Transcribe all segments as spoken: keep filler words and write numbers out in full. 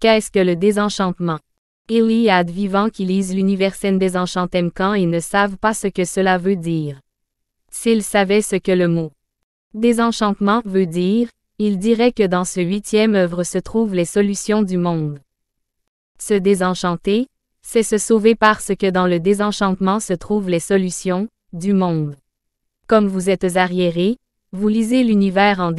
Qu'est-ce que le désenchantement? Il y a de vivants qui lisent l'Universen Desenchantemcan et ne savent pas ce que cela veut dire. S'ils savaient ce que le mot désenchantement veut dire, ils diraient que dans ce huitième œuvre se trouvent les solutions du monde. Se désenchanter, c'est se sauver parce que dans le désenchantement se trouvent les solutions du monde. Comme vous êtes arriéré, vous lisez l'univers en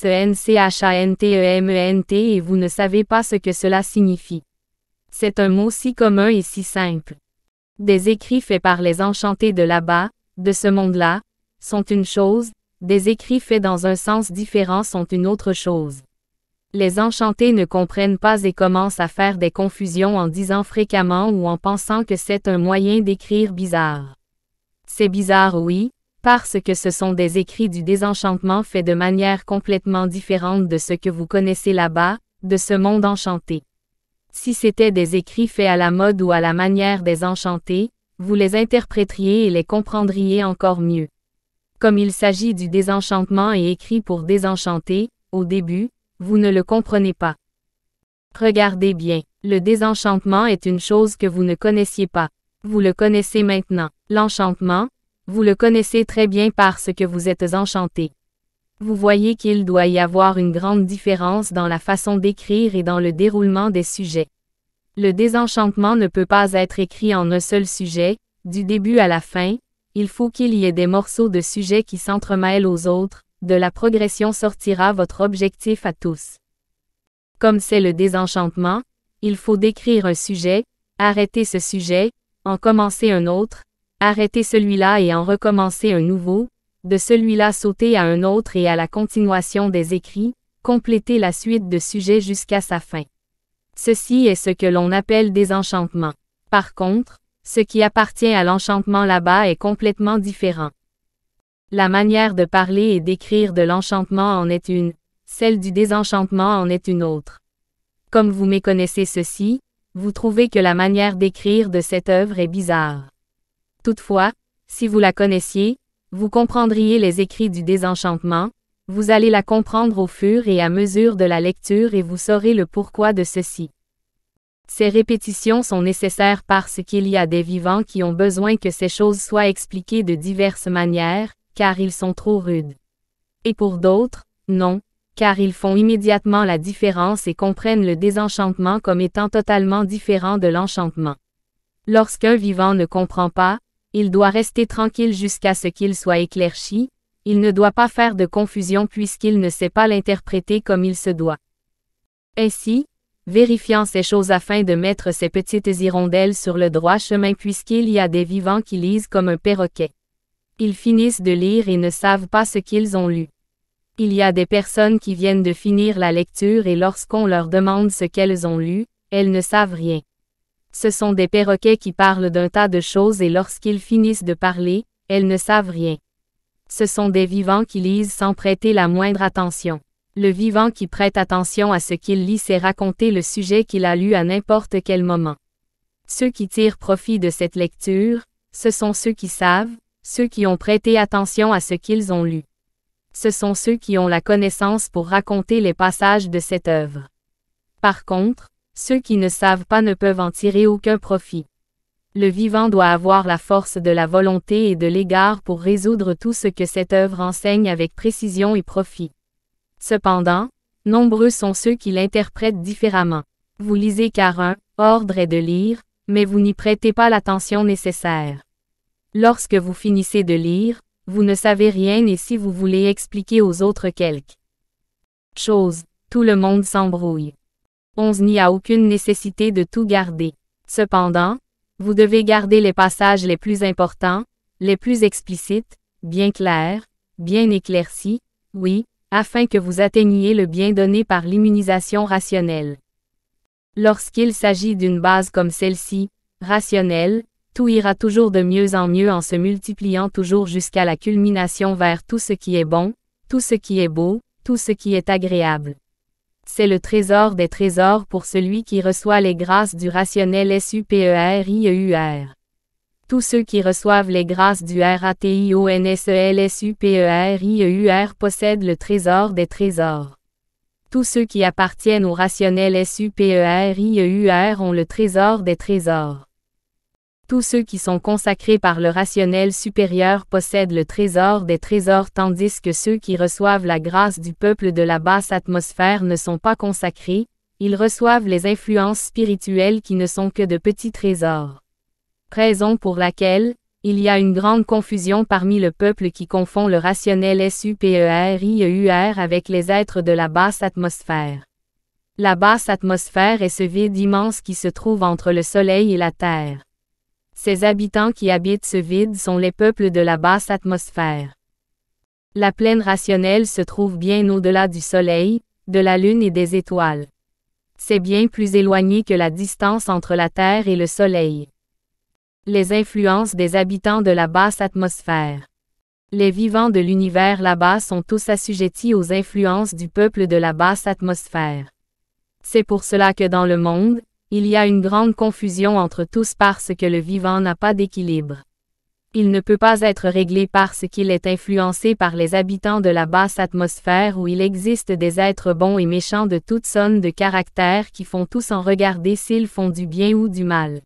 D-E-S-E-N-C-H-A-N-T-E-M-E-N-T et vous ne savez pas ce que cela signifie. C'est un mot si commun et si simple. Des écrits faits par les enchantés de là-bas, de ce monde-là, sont une chose, des écrits faits dans un sens différent sont une autre chose. Les enchantés ne comprennent pas et commencent à faire des confusions en disant fréquemment ou en pensant que c'est un moyen d'écrire bizarre. C'est bizarre oui, parce que ce sont des écrits du désenchantement faits de manière complètement différente de ce que vous connaissez là-bas, de ce monde enchanté. Si c'était des écrits faits à la mode ou à la manière des enchantés, vous les interpréteriez et les comprendriez encore mieux. Comme il s'agit du désenchantement et écrit pour désenchanter, au début, vous ne le comprenez pas. Regardez bien, le désenchantement est une chose que vous ne connaissiez pas. Vous le connaissez maintenant. L'enchantement, vous le connaissez très bien parce que vous êtes enchanté. Vous voyez qu'il doit y avoir une grande différence dans la façon d'écrire et dans le déroulement des sujets. Le désenchantement ne peut pas être écrit en un seul sujet, du début à la fin, il faut qu'il y ait des morceaux de sujets qui s'entremêlent aux autres, de la progression sortira votre objectif à tous. Comme c'est le désenchantement, il faut décrire un sujet, arrêter ce sujet, en commencer un autre, arrêter celui-là et en recommencer un nouveau, de celui-là sauter à un autre et à la continuation des écrits, compléter la suite de sujets jusqu'à sa fin. Ceci est ce que l'on appelle désenchantement. Par contre, ce qui appartient à l'enchantement là-bas est complètement différent. La manière de parler et d'écrire de l'enchantement en est une, celle du désenchantement en est une autre. Comme vous méconnaissez ceci, vous trouvez que la manière d'écrire de cette œuvre est bizarre. Toutefois, si vous la connaissiez, vous comprendriez les écrits du désenchantement, vous allez la comprendre au fur et à mesure de la lecture et vous saurez le pourquoi de ceci. Ces répétitions sont nécessaires parce qu'il y a des vivants qui ont besoin que ces choses soient expliquées de diverses manières, car ils sont trop rudes. Et pour d'autres, non, car ils font immédiatement la différence et comprennent le désenchantement comme étant totalement différent de l'enchantement. Lorsqu'un vivant ne comprend pas, il doit rester tranquille jusqu'à ce qu'il soit éclairci, il ne doit pas faire de confusion puisqu'il ne sait pas l'interpréter comme il se doit. Ainsi, vérifiant ces choses afin de mettre ces petites hirondelles sur le droit chemin puisqu'il y a des vivants qui lisent comme un perroquet. Ils finissent de lire et ne savent pas ce qu'ils ont lu. Il y a des personnes qui viennent de finir la lecture et lorsqu'on leur demande ce qu'elles ont lu, elles ne savent rien. Ce sont des perroquets qui parlent d'un tas de choses et lorsqu'ils finissent de parler, elles ne savent rien. Ce sont des vivants qui lisent sans prêter la moindre attention. Le vivant qui prête attention à ce qu'il lit sait raconter le sujet qu'il a lu à n'importe quel moment. Ceux qui tirent profit de cette lecture, ce sont ceux qui savent, ceux qui ont prêté attention à ce qu'ils ont lu. Ce sont ceux qui ont la connaissance pour raconter les passages de cette œuvre. Par contre, ceux qui ne savent pas ne peuvent en tirer aucun profit. Le vivant doit avoir la force de la volonté et de l'égard pour résoudre tout ce que cette œuvre enseigne avec précision et profit. Cependant, nombreux sont ceux qui l'interprètent différemment. Vous lisez car un ordre est de lire, mais vous n'y prêtez pas l'attention nécessaire. Lorsque vous finissez de lire, vous ne savez rien et si vous voulez expliquer aux autres quelque chose, tout le monde s'embrouille. onze N'y a aucune nécessité de tout garder. Cependant, vous devez garder les passages les plus importants, les plus explicites, bien clairs, bien éclaircis, oui, afin que vous atteigniez le bien donné par l'immunisation rationnelle. Lorsqu'il s'agit d'une base comme celle-ci, rationnelle, tout ira toujours de mieux en mieux en se multipliant toujours jusqu'à la culmination vers tout ce qui est bon, tout ce qui est beau, tout ce qui est agréable. C'est le trésor des trésors pour celui qui reçoit les grâces du rationnel superieur. Tous ceux qui reçoivent les grâces du rationnel superieur possèdent le trésor des trésors. Tous ceux qui appartiennent au rationnel supérieur ont le trésor des trésors. Tous ceux qui sont consacrés par le rationnel supérieur possèdent le trésor des trésors tandis que ceux qui reçoivent la grâce du peuple de la basse atmosphère ne sont pas consacrés, ils reçoivent les influences spirituelles qui ne sont que de petits trésors. Raison pour laquelle, il y a une grande confusion parmi le peuple qui confond le rationnel supérieur avec les êtres de la basse atmosphère. La basse atmosphère est ce vide immense qui se trouve entre le soleil et la terre. Ces habitants qui habitent ce vide sont les peuples de la basse atmosphère. La plaine rationnelle se trouve bien au-delà du soleil, de la lune et des étoiles. C'est bien plus éloigné que la distance entre la terre et le soleil. Les influences des habitants de la basse atmosphère. Les vivants de l'univers là-bas sont tous assujettis aux influences du peuple de la basse atmosphère. C'est pour cela que dans le monde, il y a une grande confusion entre tous parce que le vivant n'a pas d'équilibre. Il ne peut pas être réglé parce qu'il est influencé par les habitants de la basse atmosphère où il existe des êtres bons et méchants de toutes sortes de caractères qui font tous en regarder s'ils font du bien ou du mal.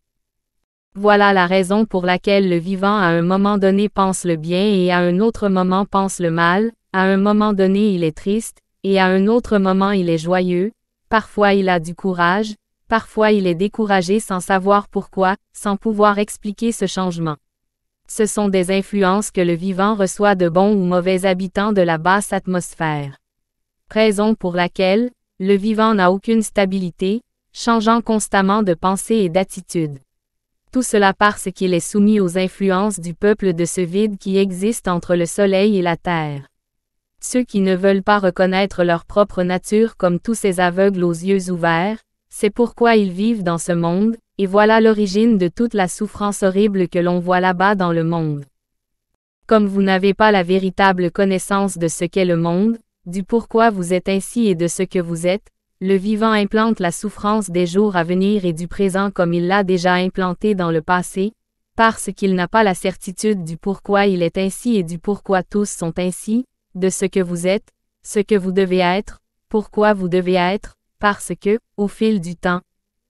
Voilà la raison pour laquelle le vivant à un moment donné pense le bien et à un autre moment pense le mal, à un moment donné il est triste, et à un autre moment il est joyeux, parfois il a du courage, parfois il est découragé sans savoir pourquoi, sans pouvoir expliquer ce changement. Ce sont des influences que le vivant reçoit de bons ou mauvais habitants de la basse atmosphère. Raison pour laquelle, le vivant n'a aucune stabilité, changeant constamment de pensée et d'attitude. Tout cela parce qu'il est soumis aux influences du peuple de ce vide qui existe entre le soleil et la terre. Ceux qui ne veulent pas reconnaître leur propre nature comme tous ces aveugles aux yeux ouverts, c'est pourquoi ils vivent dans ce monde, et voilà l'origine de toute la souffrance horrible que l'on voit là-bas dans le monde. Comme vous n'avez pas la véritable connaissance de ce qu'est le monde, du pourquoi vous êtes ainsi et de ce que vous êtes, le vivant implante la souffrance des jours à venir et du présent comme il l'a déjà implanté dans le passé, parce qu'il n'a pas la certitude du pourquoi il est ainsi et du pourquoi tous sont ainsi, de ce que vous êtes, ce que vous devez être, pourquoi vous devez être, parce que, au fil du temps,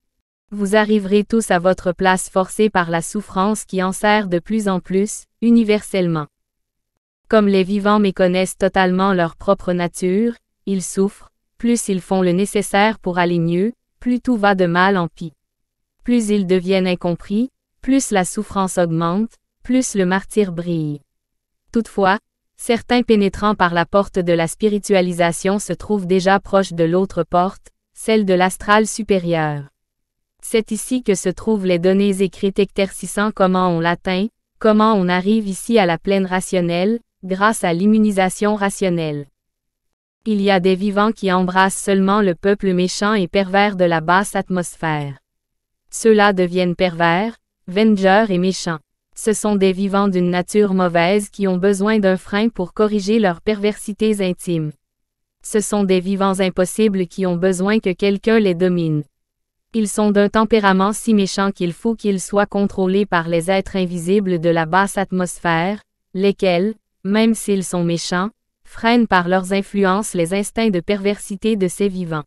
vous arriverez tous à votre place forcés par la souffrance qui enserre de plus en plus, universellement. Comme les vivants méconnaissent totalement leur propre nature, ils souffrent, plus ils font le nécessaire pour aller mieux, plus tout va de mal en pis. Plus ils deviennent incompris, plus la souffrance augmente, plus le martyre brille. Toutefois, certains pénétrant par la porte de la spiritualisation se trouvent déjà proches de l'autre porte, celle de l'astral supérieur. C'est ici que se trouvent les données écrites éclaircissant comment on l'atteint, comment on arrive ici à la plaine rationnelle, grâce à l'immunisation rationnelle. Il y a des vivants qui embrassent seulement le peuple méchant et pervers de la basse atmosphère. Ceux-là deviennent pervers, vengeurs et méchants. Ce sont des vivants d'une nature mauvaise qui ont besoin d'un frein pour corriger leurs perversités intimes. Ce sont des vivants impossibles qui ont besoin que quelqu'un les domine. Ils sont d'un tempérament si méchant qu'il faut qu'ils soient contrôlés par les êtres invisibles de la basse atmosphère, lesquels, même s'ils sont méchants, freinent par leurs influences les instincts de perversité de ces vivants.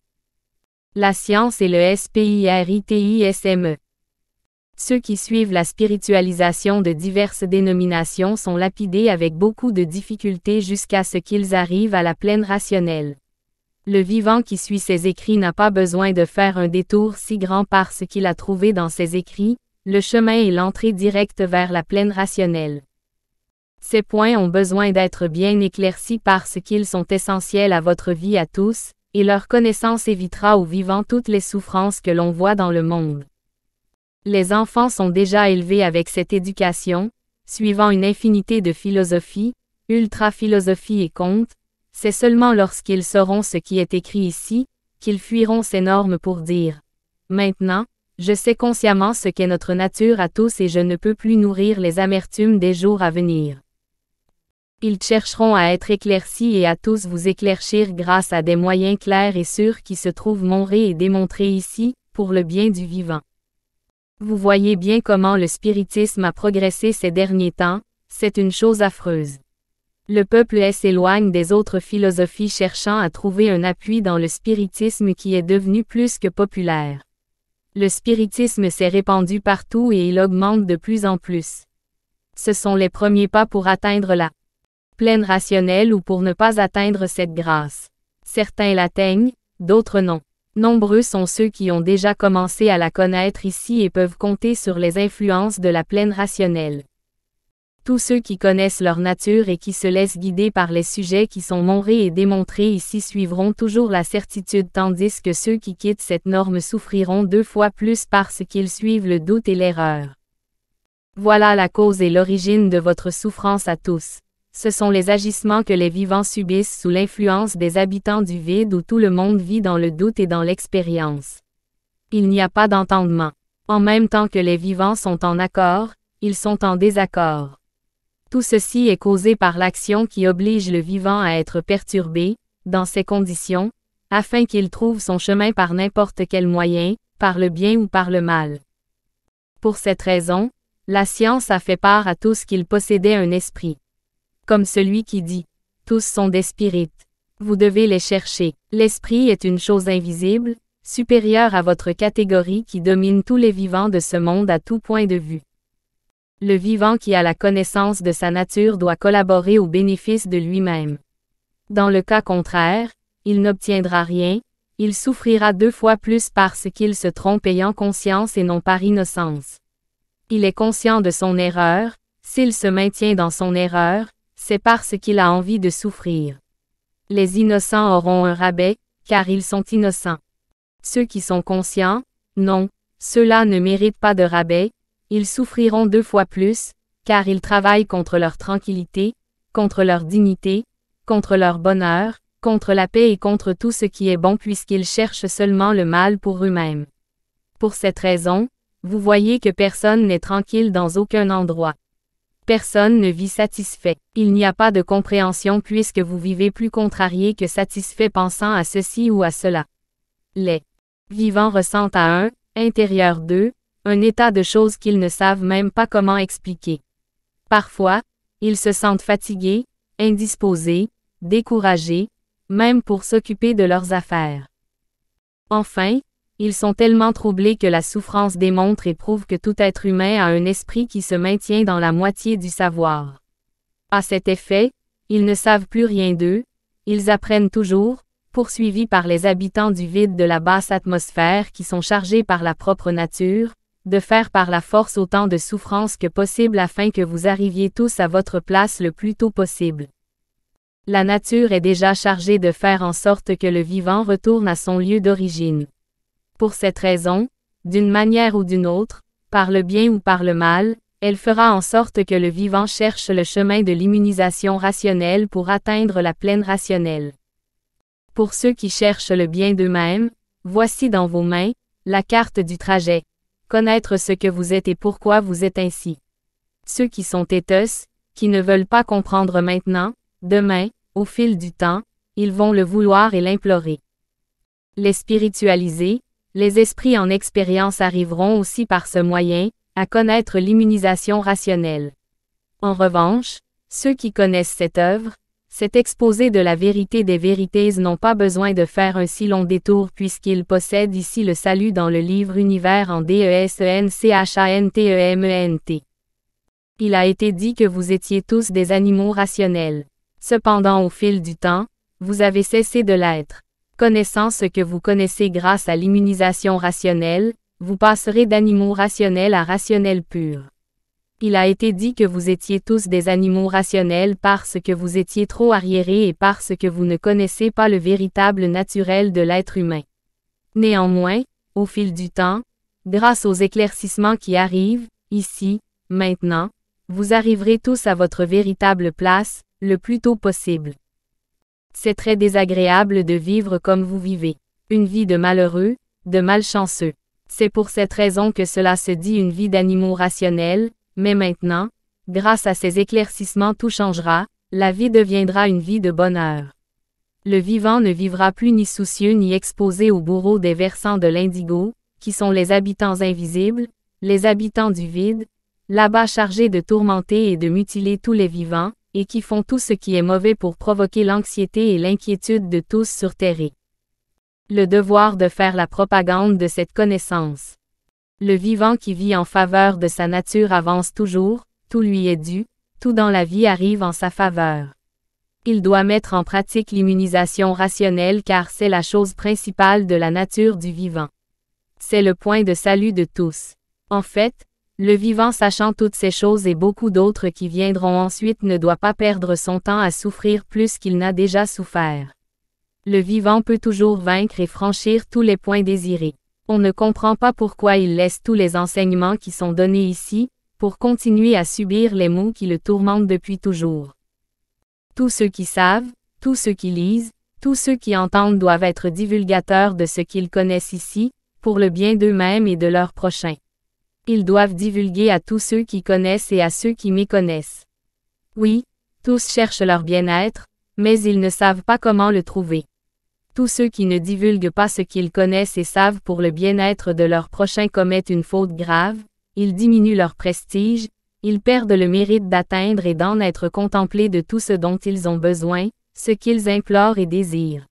La science et le spiritisme. Ceux qui suivent la spiritualisation de diverses dénominations sont lapidés avec beaucoup de difficultés jusqu'à ce qu'ils arrivent à la plaine rationnelle. Le vivant qui suit ses écrits n'a pas besoin de faire un détour si grand parce qu'il a trouvé dans ses écrits, le chemin et l'entrée directe vers la plaine rationnelle. Ces points ont besoin d'être bien éclaircis parce qu'ils sont essentiels à votre vie à tous, et leur connaissance évitera aux vivants toutes les souffrances que l'on voit dans le monde. Les enfants sont déjà élevés avec cette éducation, suivant une infinité de philosophies, ultra-philosophies et contes. C'est seulement lorsqu'ils sauront ce qui est écrit ici, qu'ils fuiront ces normes pour dire « Maintenant, je sais consciemment ce qu'est notre nature à tous et je ne peux plus nourrir les amertumes des jours à venir. » Ils chercheront à être éclaircis et à tous vous éclaircir grâce à des moyens clairs et sûrs qui se trouvent montrés et démontrés ici, pour le bien du vivant. Vous voyez bien comment le spiritisme a progressé ces derniers temps, c'est une chose affreuse. Le peuple est s'éloigne des autres philosophies cherchant à trouver un appui dans le spiritisme qui est devenu plus que populaire. Le spiritisme s'est répandu partout et il augmente de plus en plus. Ce sont les premiers pas pour atteindre la pleine rationnelle ou pour ne pas atteindre cette grâce. Certains l'atteignent, d'autres non. Nombreux sont ceux qui ont déjà commencé à la connaître ici et peuvent compter sur les influences de la pleine rationnelle. Tous ceux qui connaissent leur nature et qui se laissent guider par les sujets qui sont montrés et démontrés ici suivront toujours la certitude tandis que ceux qui quittent cette norme souffriront deux fois plus parce qu'ils suivent le doute et l'erreur. Voilà la cause et l'origine de votre souffrance à tous. Ce sont les agissements que les vivants subissent sous l'influence des habitants du vide où tout le monde vit dans le doute et dans l'expérience. Il n'y a pas d'entendement. En même temps que les vivants sont en accord, ils sont en désaccord. Tout ceci est causé par l'action qui oblige le vivant à être perturbé, dans ces conditions, afin qu'il trouve son chemin par n'importe quel moyen, par le bien ou par le mal. Pour cette raison, la science a fait part à tous qu'ils possédaient un esprit. Comme celui qui dit « Tous sont des spirites. Vous devez les chercher. L'esprit est une chose invisible, supérieure à votre catégorie qui domine tous les vivants de ce monde à tout point de vue. Le vivant qui a la connaissance de sa nature doit collaborer au bénéfice de lui-même. Dans le cas contraire, il n'obtiendra rien, il souffrira deux fois plus parce qu'il se trompe ayant conscience et non par innocence. Il est conscient de son erreur, s'il se maintient dans son erreur, c'est parce qu'il a envie de souffrir. Les innocents auront un rabais, car ils sont innocents. Ceux qui sont conscients, non, ceux-là ne méritent pas de rabais, ils souffriront deux fois plus, car ils travaillent contre leur tranquillité, contre leur dignité, contre leur bonheur, contre la paix et contre tout ce qui est bon puisqu'ils cherchent seulement le mal pour eux-mêmes. Pour cette raison, vous voyez que personne n'est tranquille dans aucun endroit. Personne ne vit satisfait. Il n'y a pas de compréhension puisque vous vivez plus contrarié que satisfait pensant à ceci ou à cela. Les vivants ressentent à un, intérieur d'eux, un état de choses qu'ils ne savent même pas comment expliquer. Parfois, ils se sentent fatigués, indisposés, découragés, même pour s'occuper de leurs affaires. Enfin, ils sont tellement troublés que la souffrance démontre et prouve que tout être humain a un esprit qui se maintient dans la moitié du savoir. À cet effet, ils ne savent plus rien d'eux, ils apprennent toujours, poursuivis par les habitants du vide de la basse atmosphère qui sont chargés par la propre nature, de faire par la force autant de souffrance que possible afin que vous arriviez tous à votre place le plus tôt possible. La nature est déjà chargée de faire en sorte que le vivant retourne à son lieu d'origine. Pour cette raison, d'une manière ou d'une autre, par le bien ou par le mal, elle fera en sorte que le vivant cherche le chemin de l'immunisation rationnelle pour atteindre la pleine rationnelle. Pour ceux qui cherchent le bien d'eux-mêmes, voici dans vos mains, la carte du trajet. Connaître ce que vous êtes et pourquoi vous êtes ainsi. Ceux qui sont têteux, qui ne veulent pas comprendre maintenant, demain, au fil du temps, ils vont le vouloir et l'implorer. Les spiritualisés, les esprits en expérience arriveront aussi par ce moyen, à connaître l'immunisation rationnelle. En revanche, ceux qui connaissent cette œuvre, cet exposé de la vérité des vérités n'ont pas besoin de faire un si long détour puisqu'ils possèdent ici le salut dans le livre Univers en D E S E N C H A N T E M E N T. Il a été dit que vous étiez tous des animaux rationnels. Cependant au fil du temps, vous avez cessé de l'être. Connaissant ce que vous connaissez grâce à l'immunisation rationnelle, vous passerez d'animaux rationnels à rationnels purs. Il a été dit que vous étiez tous des animaux rationnels parce que vous étiez trop arriérés et parce que vous ne connaissez pas le véritable naturel de l'être humain. Néanmoins, au fil du temps, grâce aux éclaircissements qui arrivent, ici, maintenant, vous arriverez tous à votre véritable place, le plus tôt possible. C'est très désagréable de vivre comme vous vivez. Une vie de malheureux, de malchanceux. C'est pour cette raison que cela se dit une vie d'animaux rationnels, mais maintenant, grâce à ces éclaircissements tout changera, la vie deviendra une vie de bonheur. Le vivant ne vivra plus ni soucieux ni exposé au bourreau des versants de l'indigo, qui sont les habitants invisibles, les habitants du vide, là-bas chargés de tourmenter et de mutiler tous les vivants, et qui font tout ce qui est mauvais pour provoquer l'anxiété et l'inquiétude de tous sur Terre. Le devoir de faire la propagande de cette connaissance. Le vivant qui vit en faveur de sa nature avance toujours, tout lui est dû, tout dans la vie arrive en sa faveur. Il doit mettre en pratique l'immunisation rationnelle car c'est la chose principale de la nature du vivant. C'est le point de salut de tous. En fait, le vivant sachant toutes ces choses et beaucoup d'autres qui viendront ensuite ne doit pas perdre son temps à souffrir plus qu'il n'a déjà souffert. Le vivant peut toujours vaincre et franchir tous les points désirés. On ne comprend pas pourquoi il laisse tous les enseignements qui sont donnés ici, pour continuer à subir les maux qui le tourmentent depuis toujours. Tous ceux qui savent, tous ceux qui lisent, tous ceux qui entendent doivent être divulgateurs de ce qu'ils connaissent ici, pour le bien d'eux-mêmes et de leurs prochains. Ils doivent divulguer à tous ceux qui connaissent et à ceux qui méconnaissent. Oui, tous cherchent leur bien-être, mais ils ne savent pas comment le trouver. Tous ceux qui ne divulguent pas ce qu'ils connaissent et savent pour le bien-être de leurs prochains commettent une faute grave, ils diminuent leur prestige, ils perdent le mérite d'atteindre et d'en être contemplés de tout ce dont ils ont besoin, ce qu'ils implorent et désirent.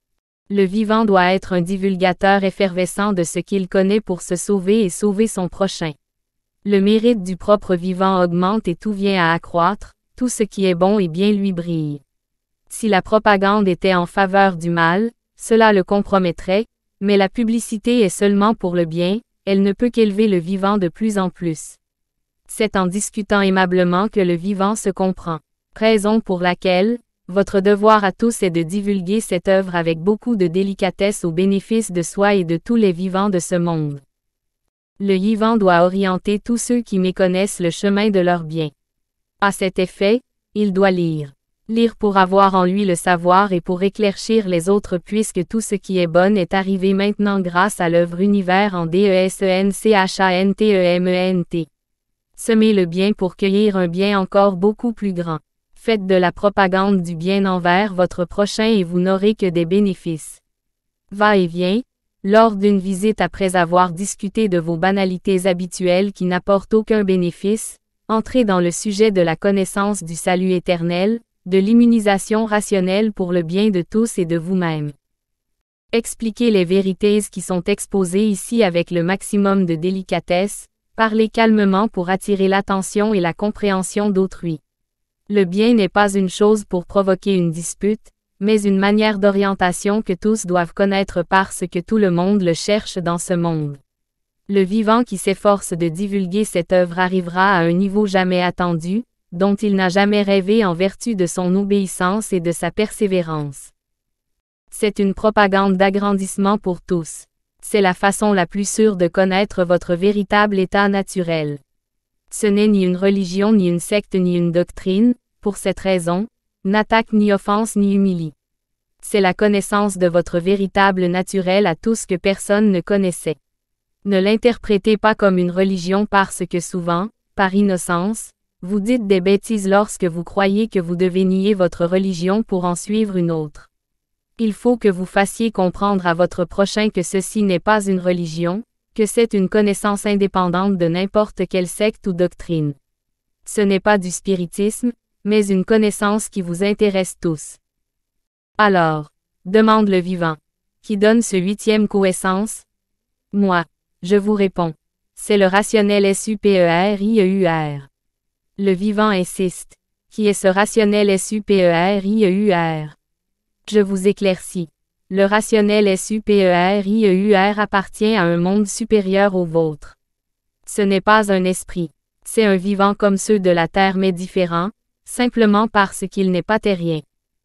Le vivant doit être un divulgateur effervescent de ce qu'il connaît pour se sauver et sauver son prochain. Le mérite du propre vivant augmente et tout vient à accroître, tout ce qui est bon et bien lui brille. Si la propagande était en faveur du mal, cela le compromettrait, mais la publicité est seulement pour le bien, elle ne peut qu'élever le vivant de plus en plus. C'est en discutant aimablement que le vivant se comprend. Raison pour laquelle, votre devoir à tous est de divulguer cette œuvre avec beaucoup de délicatesse au bénéfice de soi et de tous les vivants de ce monde. Le vivant doit orienter tous ceux qui méconnaissent le chemin de leur bien. À cet effet, il doit lire. Lire pour avoir en lui le savoir et pour éclaircir les autres puisque tout ce qui est bon est arrivé maintenant grâce à l'œuvre univers en D-E-S-E-N-C-H-A-N-T-E-M-E-N-T. Semez le bien pour cueillir un bien encore beaucoup plus grand. Faites de la propagande du bien envers votre prochain et vous n'aurez que des bénéfices. Va-et-vient, lors d'une visite après avoir discuté de vos banalités habituelles qui n'apportent aucun bénéfice, entrez dans le sujet de la connaissance du salut éternel, de l'immunisation rationnelle pour le bien de tous et de vous-même. Expliquez les vérités qui sont exposées ici avec le maximum de délicatesse, parlez calmement pour attirer l'attention et la compréhension d'autrui. Le bien n'est pas une chose pour provoquer une dispute, mais une manière d'orientation que tous doivent connaître parce que tout le monde le cherche dans ce monde. Le vivant qui s'efforce de divulguer cette œuvre arrivera à un niveau jamais attendu, dont il n'a jamais rêvé en vertu de son obéissance et de sa persévérance. C'est une propagande d'agrandissement pour tous. C'est la façon la plus sûre de connaître votre véritable état naturel. Ce n'est ni une religion ni une secte ni une doctrine, pour cette raison, n'attaque ni offense ni humilie. C'est la connaissance de votre véritable naturel à tous que personne ne connaissait. Ne l'interprétez pas comme une religion parce que souvent, par innocence, vous dites des bêtises lorsque vous croyez que vous devez nier votre religion pour en suivre une autre. Il faut que vous fassiez comprendre à votre prochain que ceci n'est pas une religion, que c'est une connaissance indépendante de n'importe quelle secte ou doctrine. Ce n'est pas du spiritisme, mais une connaissance qui vous intéresse tous. Alors, demande le vivant, qui donne ce huitième coessence? Moi, je vous réponds. C'est le rationnel S-U-P-E-R-I-E-U-R. Le vivant insiste. Qui est ce rationnel S-U-P-E-R-I-E-U-R? Je vous éclaircis. Le rationnel S-U-P-E-R-I-E-U-R appartient à un monde supérieur au vôtre. Ce n'est pas un esprit. C'est un vivant comme ceux de la terre mais différent, simplement parce qu'il n'est pas terrien.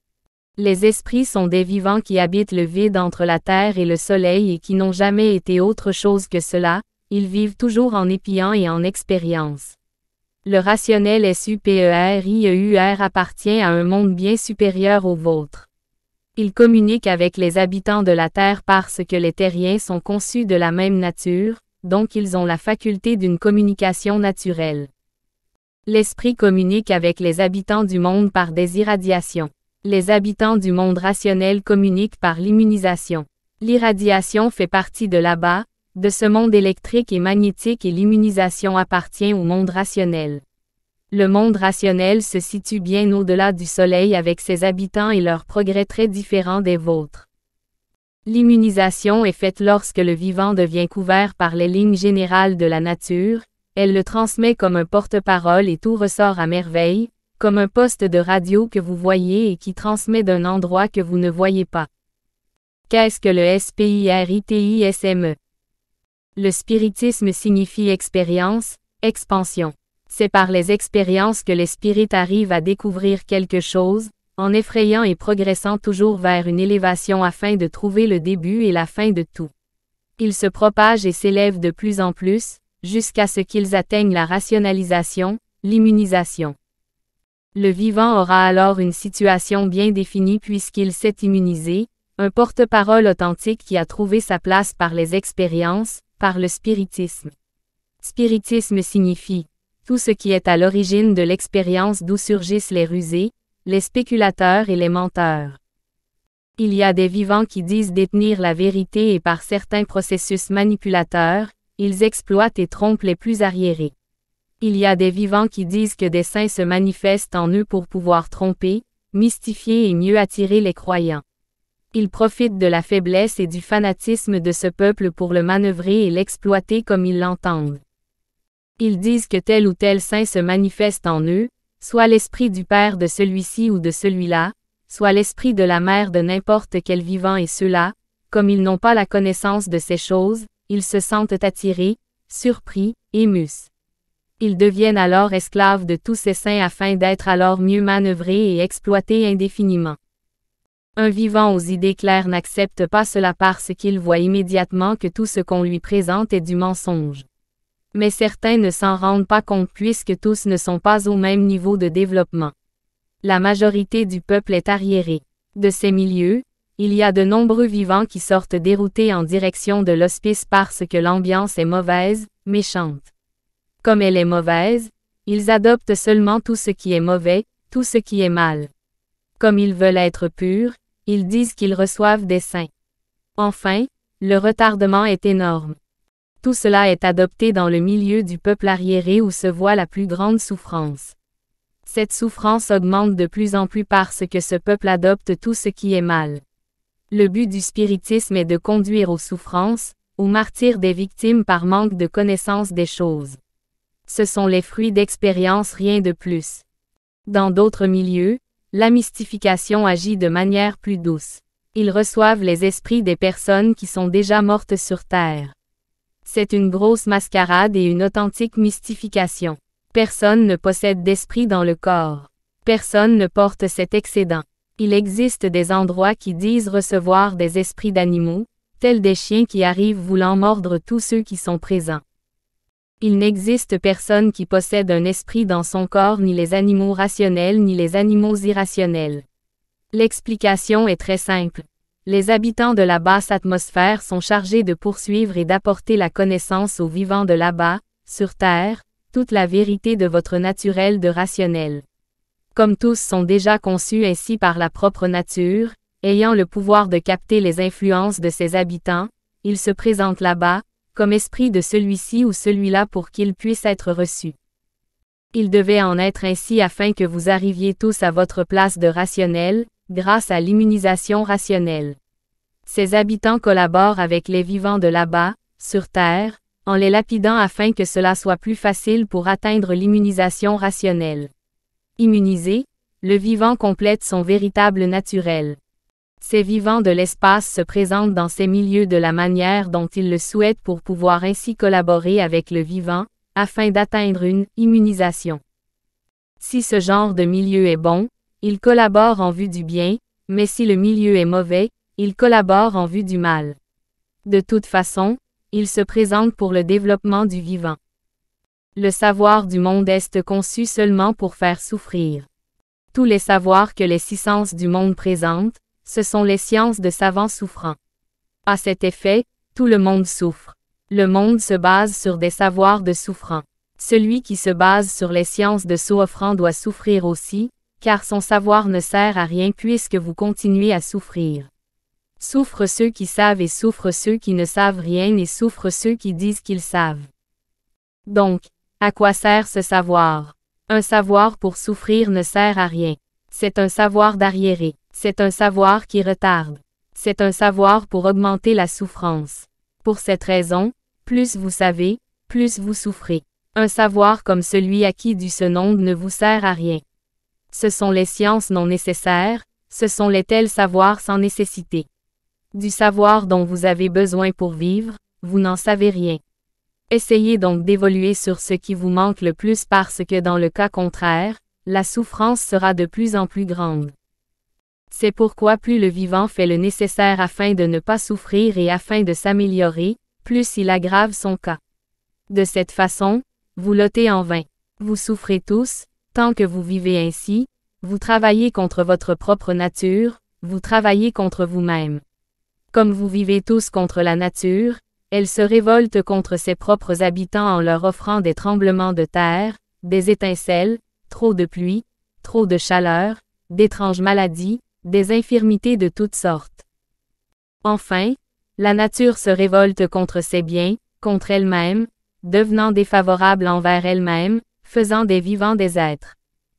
Les esprits sont des vivants qui habitent le vide entre la terre et le soleil et qui n'ont jamais été autre chose que cela, ils vivent toujours en épiant et en expérience. Le rationnel S-U-P-E-R-I-E-U-R appartient à un monde bien supérieur au vôtre. Il communique avec les habitants de la terre parce que les terriens sont conçus de la même nature, donc ils ont la faculté d'une communication naturelle. L'esprit communique avec les habitants du monde par des irradiations. Les habitants du monde rationnel communiquent par l'immunisation. L'irradiation fait partie de là-bas, de ce monde électrique et magnétique et l'immunisation appartient au monde rationnel. Le monde rationnel se situe bien au-delà du Soleil avec ses habitants et leurs progrès très différents des vôtres. L'immunisation est faite lorsque le vivant devient couvert par les lignes générales de la nature, elle le transmet comme un porte-parole et tout ressort à merveille, comme un poste de radio que vous voyez et qui transmet d'un endroit que vous ne voyez pas. Qu'est-ce que le spiritisme? Le spiritisme signifie expérience, expansion. C'est par les expériences que les spirites arrivent à découvrir quelque chose, en effrayant et progressant toujours vers une élévation afin de trouver le début et la fin de tout. Ils se propagent et s'élèvent de plus en plus, jusqu'à ce qu'ils atteignent la rationalisation, l'immunisation. Le vivant aura alors une situation bien définie puisqu'il s'est immunisé, un porte-parole authentique qui a trouvé sa place par les expériences, par le spiritisme. Spiritisme signifie tout ce qui est à l'origine de l'expérience d'où surgissent les rusés, les spéculateurs et les menteurs. Il y a des vivants qui disent détenir la vérité et par certains processus manipulateurs, ils exploitent et trompent les plus arriérés. Il y a des vivants qui disent que des saints se manifestent en eux pour pouvoir tromper, mystifier et mieux attirer les croyants. Ils profitent de la faiblesse et du fanatisme de ce peuple pour le manœuvrer et l'exploiter comme ils l'entendent. Ils disent que tel ou tel saint se manifeste en eux, soit l'esprit du père de celui-ci ou de celui-là, soit l'esprit de la mère de n'importe quel vivant et ceux-là, comme ils n'ont pas la connaissance de ces choses, ils se sentent attirés, surpris, émus. Ils deviennent alors esclaves de tous ces saints afin d'être alors mieux manœuvrés et exploités indéfiniment. Un vivant aux idées claires n'accepte pas cela parce qu'il voit immédiatement que tout ce qu'on lui présente est du mensonge. Mais certains ne s'en rendent pas compte puisque tous ne sont pas au même niveau de développement. La majorité du peuple est arriérée. De ces milieux, il y a de nombreux vivants qui sortent déroutés en direction de l'hospice parce que l'ambiance est mauvaise, méchante. Comme elle est mauvaise, ils adoptent seulement tout ce qui est mauvais, tout ce qui est mal. Comme ils veulent être purs, ils disent qu'ils reçoivent des saints. Enfin, le retardement est énorme. Tout cela est adopté dans le milieu du peuple arriéré où se voit la plus grande souffrance. Cette souffrance augmente de plus en plus parce que ce peuple adopte tout ce qui est mal. Le but du spiritisme est de conduire aux souffrances, au martyre des victimes par manque de connaissance des choses. Ce sont les fruits d'expérience, rien de plus. Dans d'autres milieux, la mystification agit de manière plus douce. Ils reçoivent les esprits des personnes qui sont déjà mortes sur terre. C'est une grosse mascarade et une authentique mystification. Personne ne possède d'esprit dans le corps. Personne ne porte cet excédent. Il existe des endroits qui disent recevoir des esprits d'animaux, tels des chiens qui arrivent voulant mordre tous ceux qui sont présents. Il n'existe personne qui possède un esprit dans son corps, ni les animaux rationnels ni les animaux irrationnels. L'explication est très simple. Les habitants de la basse atmosphère sont chargés de poursuivre et d'apporter la connaissance aux vivants de là-bas, sur Terre, toute la vérité de votre naturel de rationnel. Comme tous sont déjà conçus ainsi par la propre nature, ayant le pouvoir de capter les influences de ses habitants, ils se présentent là-bas, comme esprit de celui-ci ou celui-là pour qu'ils puissent être reçus. Il devait en être ainsi afin que vous arriviez tous à votre place de rationnel, grâce à l'immunisation rationnelle. Ces habitants collaborent avec les vivants de là-bas, sur Terre, en les lapidant afin que cela soit plus facile pour atteindre l'immunisation rationnelle. Immunisé, le vivant complète son véritable naturel. Ces vivants de l'espace se présentent dans ces milieux de la manière dont ils le souhaitent pour pouvoir ainsi collaborer avec le vivant, afin d'atteindre une immunisation. Si ce genre de milieu est bon, ils collaborent en vue du bien, mais si le milieu est mauvais, ils collaborent en vue du mal. De toute façon, ils se présentent pour le développement du vivant. Le savoir du monde est conçu seulement pour faire souffrir. Tous les savoirs que les six sens du monde présentent, ce sont les sciences de savants souffrants. À cet effet, tout le monde souffre. Le monde se base sur des savoirs de souffrants. Celui qui se base sur les sciences de souffrants doit souffrir aussi, car son savoir ne sert à rien puisque vous continuez à souffrir. Souffrent ceux qui savent et souffrent ceux qui ne savent rien et souffrent ceux qui disent qu'ils savent. Donc, à quoi sert ce savoir? Un savoir pour souffrir ne sert à rien. C'est un savoir d'arriéré. C'est un savoir qui retarde. C'est un savoir pour augmenter la souffrance. Pour cette raison, plus vous savez, plus vous souffrez. Un savoir comme celui acquis du seconde ne vous sert à rien. Ce sont les sciences non nécessaires, ce sont les tels savoirs sans nécessité. Du savoir dont vous avez besoin pour vivre, vous n'en savez rien. Essayez donc d'évoluer sur ce qui vous manque le plus parce que dans le cas contraire, la souffrance sera de plus en plus grande. C'est pourquoi plus le vivant fait le nécessaire afin de ne pas souffrir et afin de s'améliorer, plus il aggrave son cas. De cette façon, vous lottez en vain. Vous souffrez tous, tant que vous vivez ainsi, vous travaillez contre votre propre nature, vous travaillez contre vous-même. Comme vous vivez tous contre la nature, elle se révolte contre ses propres habitants en leur offrant des tremblements de terre, des étincelles, trop de pluie, trop de chaleur, d'étranges maladies, des infirmités de toutes sortes. Enfin, la nature se révolte contre ses biens, contre elle-même, devenant défavorable envers elle-même, faisant des vivants des êtres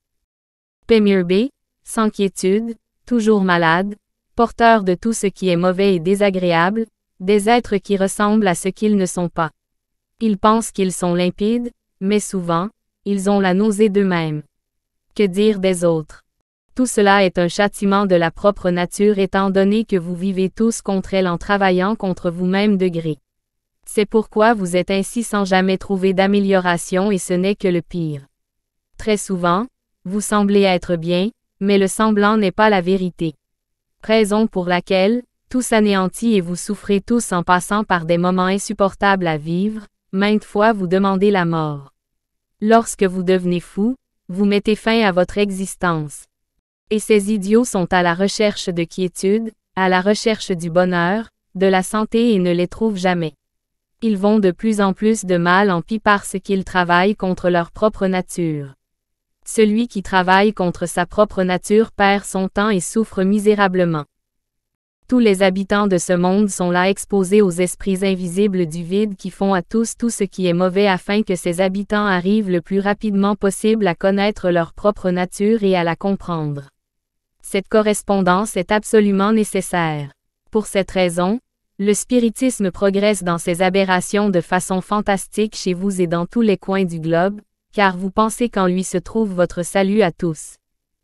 pénibles, sans quiétude, toujours malades, porteurs de tout ce qui est mauvais et désagréable, des êtres qui ressemblent à ce qu'ils ne sont pas. Ils pensent qu'ils sont limpides, mais souvent, ils ont la nausée d'eux-mêmes. Que dire des autres? Tout cela est un châtiment de la propre nature étant donné que vous vivez tous contre elle en travaillant contre vous-même de gré. C'est pourquoi vous êtes ainsi sans jamais trouver d'amélioration et ce n'est que le pire. Très souvent, vous semblez être bien, mais le semblant n'est pas la vérité. Raison pour laquelle, tout s'anéantit et vous souffrez tous en passant par des moments insupportables à vivre, maintes fois vous demandez la mort. Lorsque vous devenez fou, vous mettez fin à votre existence. Et ces idiots sont à la recherche de quiétude, à la recherche du bonheur, de la santé et ne les trouvent jamais. Ils vont de plus en plus de mal en pis parce qu'ils travaillent contre leur propre nature. Celui qui travaille contre sa propre nature perd son temps et souffre misérablement. Tous les habitants de ce monde sont là exposés aux esprits invisibles du vide qui font à tous tout ce qui est mauvais afin que ces habitants arrivent le plus rapidement possible à connaître leur propre nature et à la comprendre. Cette correspondance est absolument nécessaire. Pour cette raison, le spiritisme progresse dans ses aberrations de façon fantastique chez vous et dans tous les coins du globe, car vous pensez qu'en lui se trouve votre salut à tous.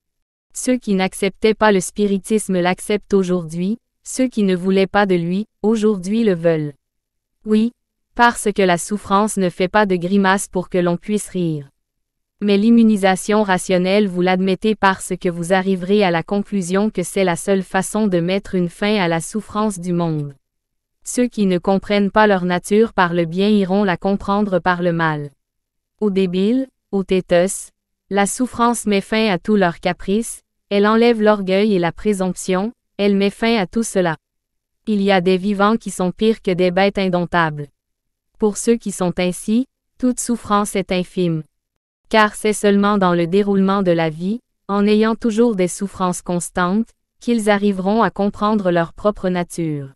Ceux qui n'acceptaient pas le spiritisme l'acceptent aujourd'hui, ceux qui ne voulaient pas de lui, aujourd'hui le veulent. Oui, parce que la souffrance ne fait pas de grimace pour que l'on puisse rire. Mais l'immunisation rationnelle vous l'admettez parce que vous arriverez à la conclusion que c'est la seule façon de mettre une fin à la souffrance du monde. Ceux qui ne comprennent pas leur nature par le bien iront la comprendre par le mal. Aux débiles, aux têteux, la souffrance met fin à tous leurs caprices, elle enlève l'orgueil et la présomption, elle met fin à tout cela. Il y a des vivants qui sont pires que des bêtes indomptables. Pour ceux qui sont ainsi, toute souffrance est infime. Car c'est seulement dans le déroulement de la vie, en ayant toujours des souffrances constantes, qu'ils arriveront à comprendre leur propre nature.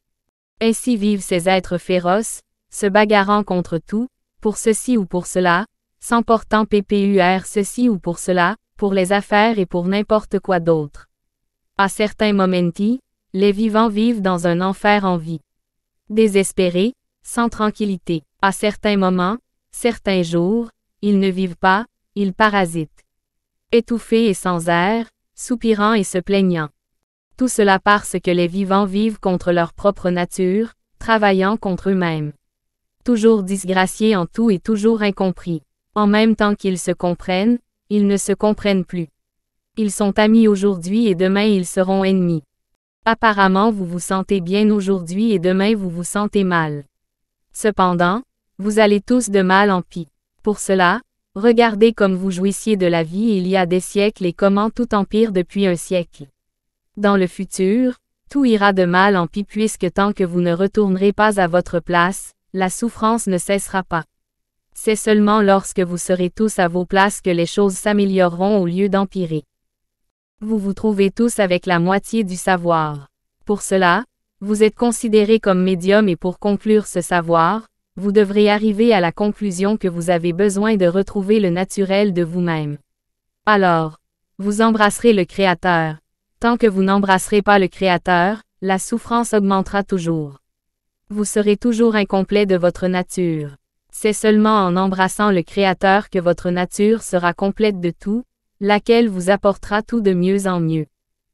Ainsi vivent ces êtres féroces, se bagarrant contre tout, pour ceci ou pour cela, s'emportant pur ceci ou pour cela, pour les affaires et pour n'importe quoi d'autre. À certains momenti, les vivants vivent dans un enfer en vie. Désespérés, sans tranquillité. À certains moments, certains jours, ils ne vivent pas, ils parasitent. Étouffés et sans air, soupirant et se plaignant. Tout cela parce que les vivants vivent contre leur propre nature, travaillant contre eux-mêmes. Toujours disgraciés en tout et toujours incompris. En même temps qu'ils se comprennent, ils ne se comprennent plus. Ils sont amis aujourd'hui et demain ils seront ennemis. Apparemment vous vous sentez bien aujourd'hui et demain vous vous sentez mal. Cependant, vous allez tous de mal en pis. Pour cela, regardez comme vous jouissiez de la vie il y a des siècles et comment tout empire depuis un siècle. Dans le futur, tout ira de mal en pis puisque tant que vous ne retournerez pas à votre place, la souffrance ne cessera pas. C'est seulement lorsque vous serez tous à vos places que les choses s'amélioreront au lieu d'empirer. Vous vous trouvez tous avec la moitié du savoir. Pour cela, vous êtes considérés comme médiums et pour conclure ce savoir, vous devrez arriver à la conclusion que vous avez besoin de retrouver le naturel de vous-même. Alors, vous embrasserez le Créateur. Tant que vous n'embrasserez pas le Créateur, la souffrance augmentera toujours. Vous serez toujours incomplet de votre nature. C'est seulement en embrassant le Créateur que votre nature sera complète de tout, laquelle vous apportera tout de mieux en mieux.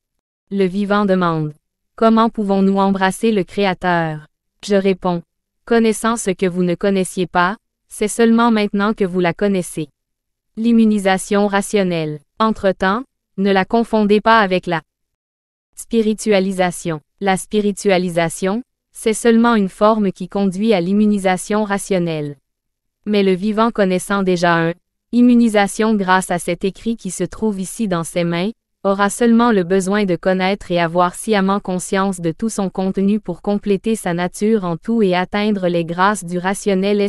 Le vivant demande: comment pouvons-nous embrasser le Créateur? Je réponds: connaissant ce que vous ne connaissiez pas, c'est seulement maintenant que vous la connaissez. L'immunisation rationnelle. Entre-temps, ne la confondez pas avec la spiritualisation. La spiritualisation, c'est seulement une forme qui conduit à l'immunisation rationnelle. Mais le vivant connaissant déjà un immunisation grâce à cet écrit qui se trouve ici dans ses mains, aura seulement le besoin de connaître et avoir sciemment conscience de tout son contenu pour compléter sa nature en tout et atteindre les grâces du rationnel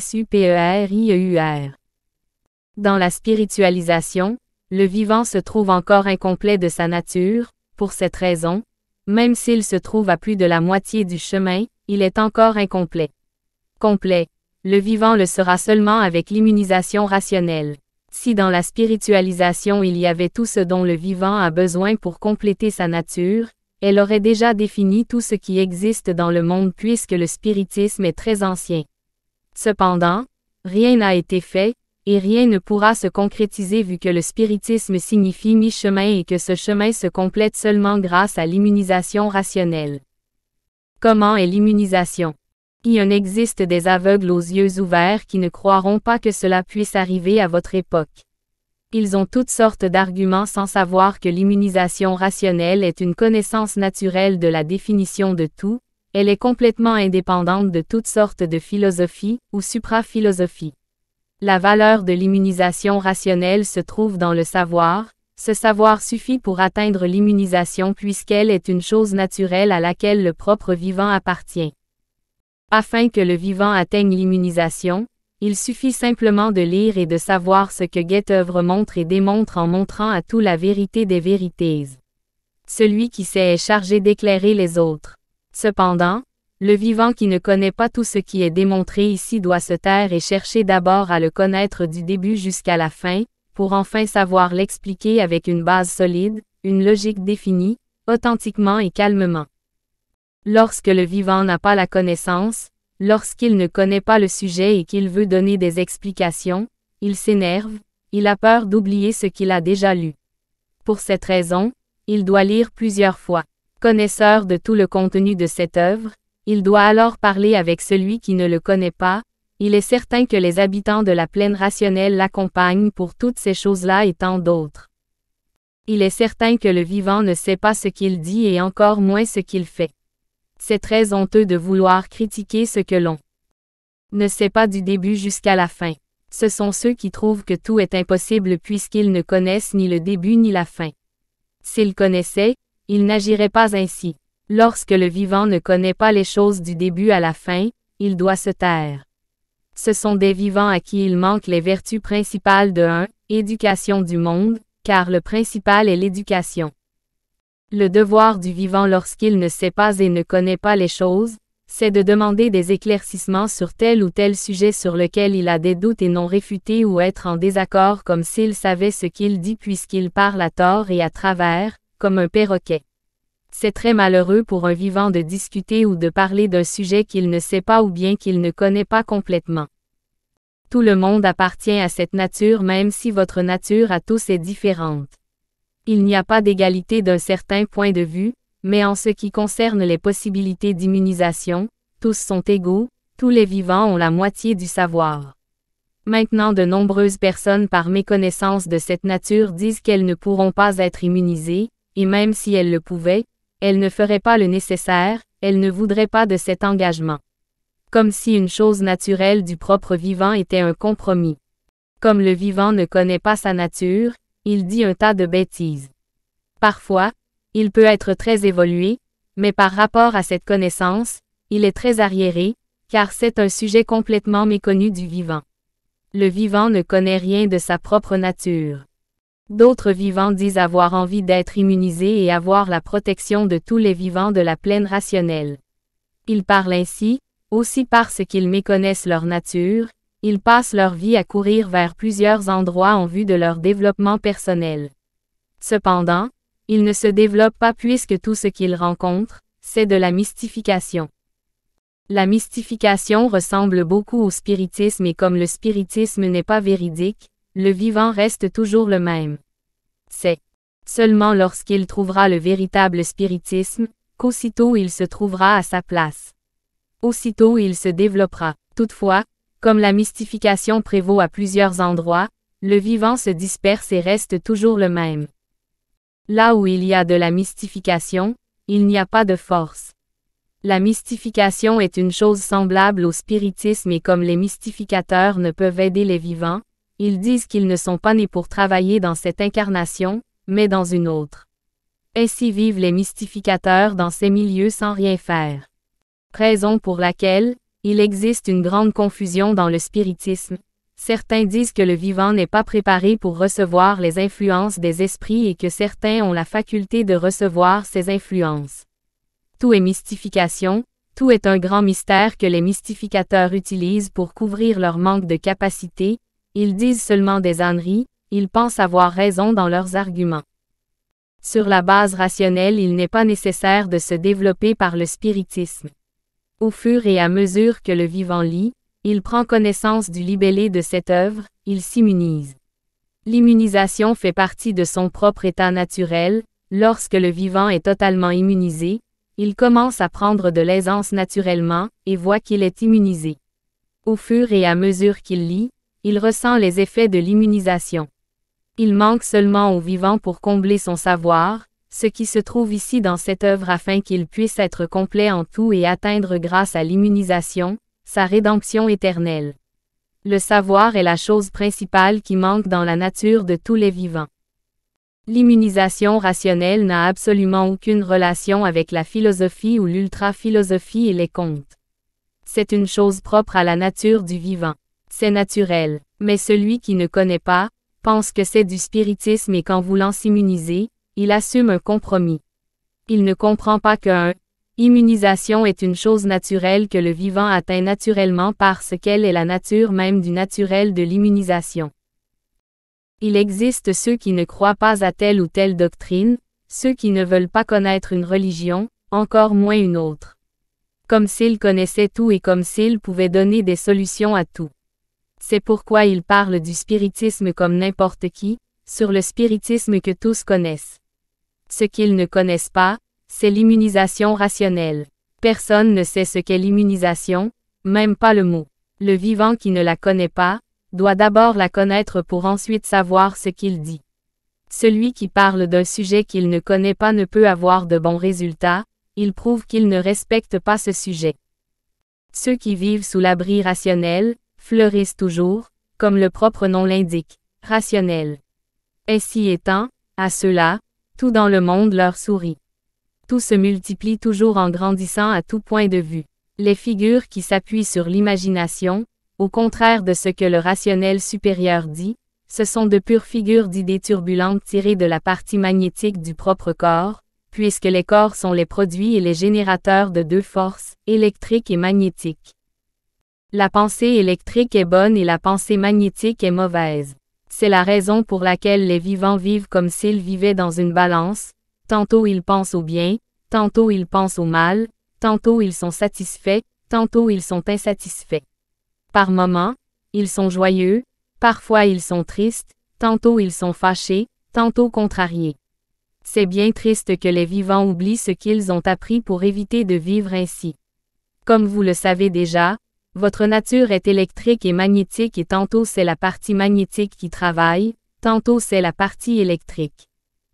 supérieur. Dans la spiritualisation, le vivant se trouve encore incomplet de sa nature. Pour cette raison, même s'il se trouve à plus de la moitié du chemin, il est encore incomplet. Complet, le vivant le sera seulement avec l'immunisation rationnelle. Si dans la spiritualisation il y avait tout ce dont le vivant a besoin pour compléter sa nature, elle aurait déjà défini tout ce qui existe dans le monde puisque le spiritisme est très ancien. Cependant, rien n'a été fait, et rien ne pourra se concrétiser vu que le spiritisme signifie mi-chemin et que ce chemin se complète seulement grâce à l'immunisation rationnelle. Comment est l'immunisation? Il en existe des aveugles aux yeux ouverts qui ne croiront pas que cela puisse arriver à votre époque. Ils ont toutes sortes d'arguments sans savoir que l'immunisation rationnelle est une connaissance naturelle de la définition de tout, elle est complètement indépendante de toutes sortes de philosophies ou supraphilosophie. La valeur de l'immunisation rationnelle se trouve dans le savoir, ce savoir suffit pour atteindre l'immunisation puisqu'elle est une chose naturelle à laquelle le propre vivant appartient. Afin que le vivant atteigne l'immunisation, il suffit simplement de lire et de savoir ce que Goethe-œuvre montre et démontre en montrant à tout la vérité des vérités. Celui qui sait est chargé d'éclairer les autres. Cependant, le vivant qui ne connaît pas tout ce qui est démontré ici doit se taire et chercher d'abord à le connaître du début jusqu'à la fin, pour enfin savoir l'expliquer avec une base solide, une logique définie, authentiquement et calmement. Lorsque le vivant n'a pas la connaissance, lorsqu'il ne connaît pas le sujet et qu'il veut donner des explications, il s'énerve, il a peur d'oublier ce qu'il a déjà lu. Pour cette raison, il doit lire plusieurs fois. Connaisseur de tout le contenu de cette œuvre, il doit alors parler avec celui qui ne le connaît pas, il est certain que les habitants de la plaine rationnelle l'accompagnent pour toutes ces choses-là et tant d'autres. Il est certain que le vivant ne sait pas ce qu'il dit et encore moins ce qu'il fait. C'est très honteux de vouloir critiquer ce que l'on ne sait pas du début jusqu'à la fin. Ce sont ceux qui trouvent que tout est impossible puisqu'ils ne connaissent ni le début ni la fin. S'ils connaissaient, ils n'agiraient pas ainsi. Lorsque le vivant ne connaît pas les choses du début à la fin, il doit se taire. Ce sont des vivants à qui il manque les vertus principales de un, éducation du monde, car le principal est l'éducation. Le devoir du vivant lorsqu'il ne sait pas et ne connaît pas les choses, c'est de demander des éclaircissements sur tel ou tel sujet sur lequel il a des doutes et non réfutés ou être en désaccord comme s'il savait ce qu'il dit puisqu'il parle à tort et à travers, comme un perroquet. C'est très malheureux pour un vivant de discuter ou de parler d'un sujet qu'il ne sait pas ou bien qu'il ne connaît pas complètement. Tout le monde appartient à cette nature même si votre nature à tous est différente. Il n'y a pas d'égalité d'un certain point de vue, mais en ce qui concerne les possibilités d'immunisation, tous sont égaux, tous les vivants ont la moitié du savoir. Maintenant de nombreuses personnes par méconnaissance de cette nature disent qu'elles ne pourront pas être immunisées, et même si elles le pouvaient, elles ne feraient pas le nécessaire, elles ne voudraient pas de cet engagement. Comme si une chose naturelle du propre vivant était un compromis. Comme le vivant ne connaît pas sa nature, il dit un tas de bêtises. Parfois, il peut être très évolué, mais par rapport à cette connaissance, il est très arriéré, car c'est un sujet complètement méconnu du vivant. Le vivant ne connaît rien de sa propre nature. D'autres vivants disent avoir envie d'être immunisés et avoir la protection de tous les vivants de la plaine rationnelle. Ils parlent ainsi, Aussi parce qu'ils méconnaissent leur nature, ils passent leur vie à courir vers plusieurs endroits en vue de leur développement personnel. Cependant, ils ne se développent pas puisque tout ce qu'ils rencontrent, c'est de la mystification. La mystification ressemble beaucoup au spiritisme et comme le spiritisme n'est pas véridique, le vivant reste toujours le même. C'est seulement lorsqu'il trouvera le véritable spiritisme, qu'aussitôt il se trouvera à sa place. Aussitôt il se développera. Toutefois, comme la mystification prévaut à plusieurs endroits, le vivant se disperse et reste toujours le même. Là où il y a de la mystification, il n'y a pas de force. La mystification est une chose semblable au spiritisme et comme les mystificateurs ne peuvent aider les vivants, ils disent qu'ils ne sont pas nés pour travailler dans cette incarnation, mais dans une autre. Ainsi vivent les mystificateurs dans ces milieux sans rien faire. Raison pour laquelle, il existe une grande confusion dans le spiritisme. Certains disent que le vivant n'est pas préparé pour recevoir les influences des esprits et que certains ont la faculté de recevoir ces influences. Tout est mystification, tout est un grand mystère que les mystificateurs utilisent pour couvrir leur manque de capacité, ils disent seulement des âneries, ils pensent avoir raison dans leurs arguments. Sur la base rationnelle, il n'est pas nécessaire de se développer par le spiritisme. Au fur et à mesure que le vivant lit, il prend connaissance du libellé de cette œuvre, il s'immunise. L'immunisation fait partie de son propre état naturel, lorsque le vivant est totalement immunisé, il commence à prendre de l'aisance naturellement, et voit qu'il est immunisé. Au fur et à mesure qu'il lit, il ressent les effets de l'immunisation. Il manque seulement au vivant pour combler son savoir, ce qui se trouve ici dans cette œuvre afin qu'il puisse être complet en tout et atteindre grâce à l'immunisation, sa rédemption éternelle. Le savoir est la chose principale qui manque dans la nature de tous les vivants. L'immunisation rationnelle n'a absolument aucune relation avec la philosophie ou l'ultra-philosophie et les contes. C'est une chose propre à la nature du vivant. C'est naturel, mais celui qui ne connaît pas, pense que c'est du spiritisme et qu'en voulant s'immuniser, il assume un compromis. Il ne comprend pas qu'un immunisation est une chose naturelle que le vivant atteint naturellement parce qu'elle est la nature même du naturel de l'immunisation. Il existe ceux qui ne croient pas à telle ou telle doctrine, ceux qui ne veulent pas connaître une religion, encore moins une autre. Comme s'ils connaissaient tout et comme s'ils pouvaient donner des solutions à tout. C'est pourquoi ils parlent du spiritisme comme n'importe qui, sur le spiritisme que tous connaissent. Ce qu'ils ne connaissent pas, c'est l'immunisation rationnelle. Personne ne sait ce qu'est l'immunisation, même pas le mot. Le vivant qui ne la connaît pas, doit d'abord la connaître pour ensuite savoir ce qu'il dit. Celui qui parle d'un sujet qu'il ne connaît pas ne peut avoir de bons résultats, il prouve qu'il ne respecte pas ce sujet. Ceux qui vivent sous l'abri rationnel, fleurissent toujours, comme le propre nom l'indique, rationnel. Ainsi étant, à ceux-là, tout dans le monde leur sourit. Tout se multiplie toujours en grandissant à tout point de vue. Les figures qui s'appuient sur l'imagination, au contraire de ce que le rationnel supérieur dit, ce sont de pures figures d'idées turbulentes tirées de la partie magnétique du propre corps, puisque les corps sont les produits et les générateurs de deux forces, électriques et magnétiques. La pensée électrique est bonne et la pensée magnétique est mauvaise. C'est la raison pour laquelle les vivants vivent comme s'ils vivaient dans une balance, tantôt ils pensent au bien, tantôt ils pensent au mal, tantôt ils sont satisfaits, tantôt ils sont insatisfaits. Par moments, ils sont joyeux, parfois ils sont tristes, tantôt ils sont fâchés, tantôt contrariés. C'est bien triste que les vivants oublient ce qu'ils ont appris pour éviter de vivre ainsi. Comme vous le savez déjà, votre nature est électrique et magnétique et tantôt c'est la partie magnétique qui travaille, tantôt c'est la partie électrique.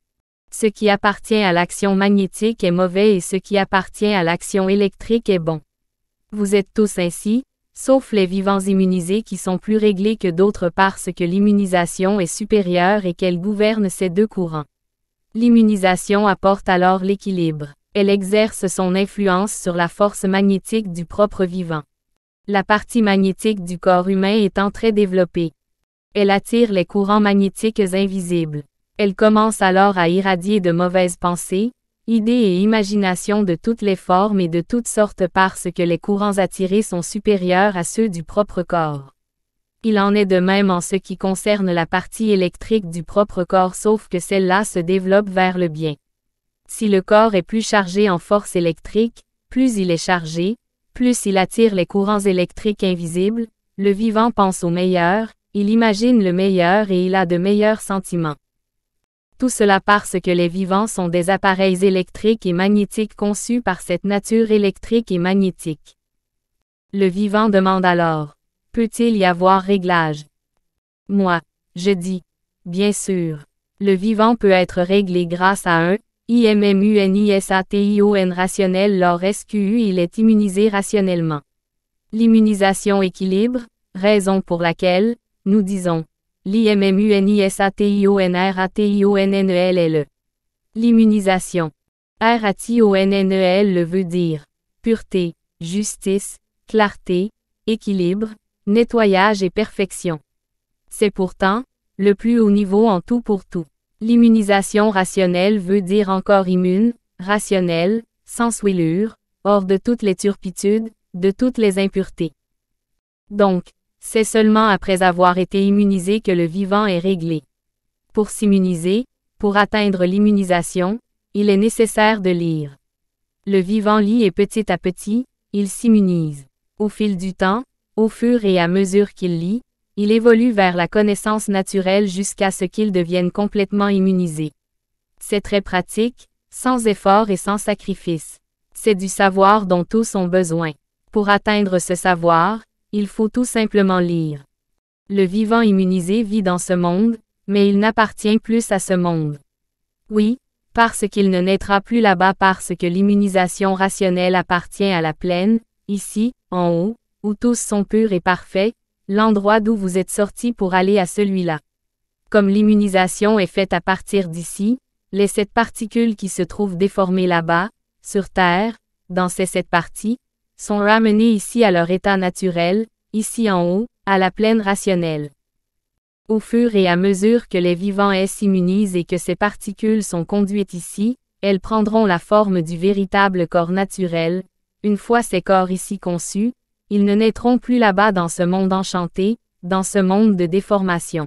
Ce qui appartient à l'action magnétique est mauvais et ce qui appartient à l'action électrique est bon. Vous êtes tous ainsi, sauf les vivants immunisés qui sont plus réglés que d'autres parce que l'immunisation est supérieure et qu'elle gouverne ces deux courants. L'immunisation apporte alors l'équilibre. Elle exerce son influence sur la force magnétique du propre vivant. La partie magnétique du corps humain étant très développée. Elle attire les courants magnétiques invisibles. Elle commence alors à irradier de mauvaises pensées, idées et imagination de toutes les formes et de toutes sortes parce que les courants attirés sont supérieurs à ceux du propre corps. Il en est de même en ce qui concerne la partie électrique du propre corps sauf que celle-là se développe vers le bien. Si le corps est plus chargé en force électrique, plus il est chargé, plus il attire les courants électriques invisibles, le vivant pense au meilleur, il imagine le meilleur et il a de meilleurs sentiments. Tout cela parce que les vivants sont des appareils électriques et magnétiques conçus par cette nature électrique et magnétique. Le vivant demande alors, peut-il y avoir réglage? Moi, je dis, bien sûr. Le vivant peut être réglé grâce à un immunisation rationnel lors S Q U il est immunisé rationnellement. L'immunisation équilibre, raison pour laquelle, nous disons, l'immunisation. L'immunisation. Rationnel le veut dire pureté, justice, clarté, équilibre, nettoyage et perfection. C'est pourtant le plus haut niveau en tout pour tout. L'immunisation rationnelle veut dire encore immune, rationnel, sans souillure, hors de toutes les turpitudes, de toutes les impuretés. Donc, c'est seulement après avoir été immunisé que le vivant est réglé. Pour s'immuniser, pour atteindre l'immunisation, il est nécessaire de lire. Le vivant lit et petit à petit, il s'immunise. Au fil du temps, au fur et à mesure qu'il lit, il évolue vers la connaissance naturelle jusqu'à ce qu'il devienne complètement immunisé. C'est très pratique, sans effort et sans sacrifice. C'est du savoir dont tous ont besoin. Pour atteindre ce savoir, il faut tout simplement lire. Le vivant immunisé vit dans ce monde, mais il n'appartient plus à ce monde. Oui, parce qu'il ne naîtra plus là-bas parce que l'immunisation rationnelle appartient à la plaine, ici, en haut, où tous sont purs et parfaits, l'endroit d'où vous êtes sortis pour aller à celui-là. Comme l'immunisation est faite à partir d'ici, les sept particules qui se trouvent déformées là-bas, sur Terre, dans ces sept parties, sont ramenées ici à leur état naturel, ici en haut, à la plaine rationnelle. Au fur et à mesure que les vivants s'immunisent et que ces particules sont conduites ici, elles prendront la forme du véritable corps naturel. Une fois ces corps ici conçus, ils ne naîtront plus là-bas dans ce monde enchanté, dans ce monde de déformation.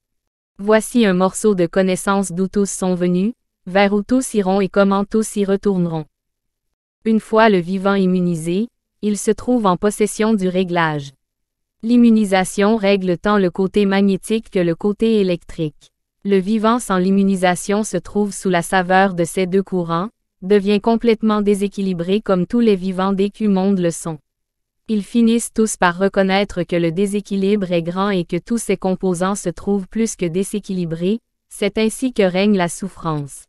Voici un morceau de connaissance d'où tous sont venus, vers où tous iront et comment tous y retourneront. Une fois le vivant immunisé, il se trouve en possession du réglage. L'immunisation règle tant le côté magnétique que le côté électrique. Le vivant sans l'immunisation se trouve sous la saveur de ces deux courants, devient complètement déséquilibré comme tous les vivants des Q-mondes le sont. Ils finissent tous par reconnaître que le déséquilibre est grand et que tous ses composants se trouvent plus que déséquilibrés, c'est ainsi que règne la souffrance.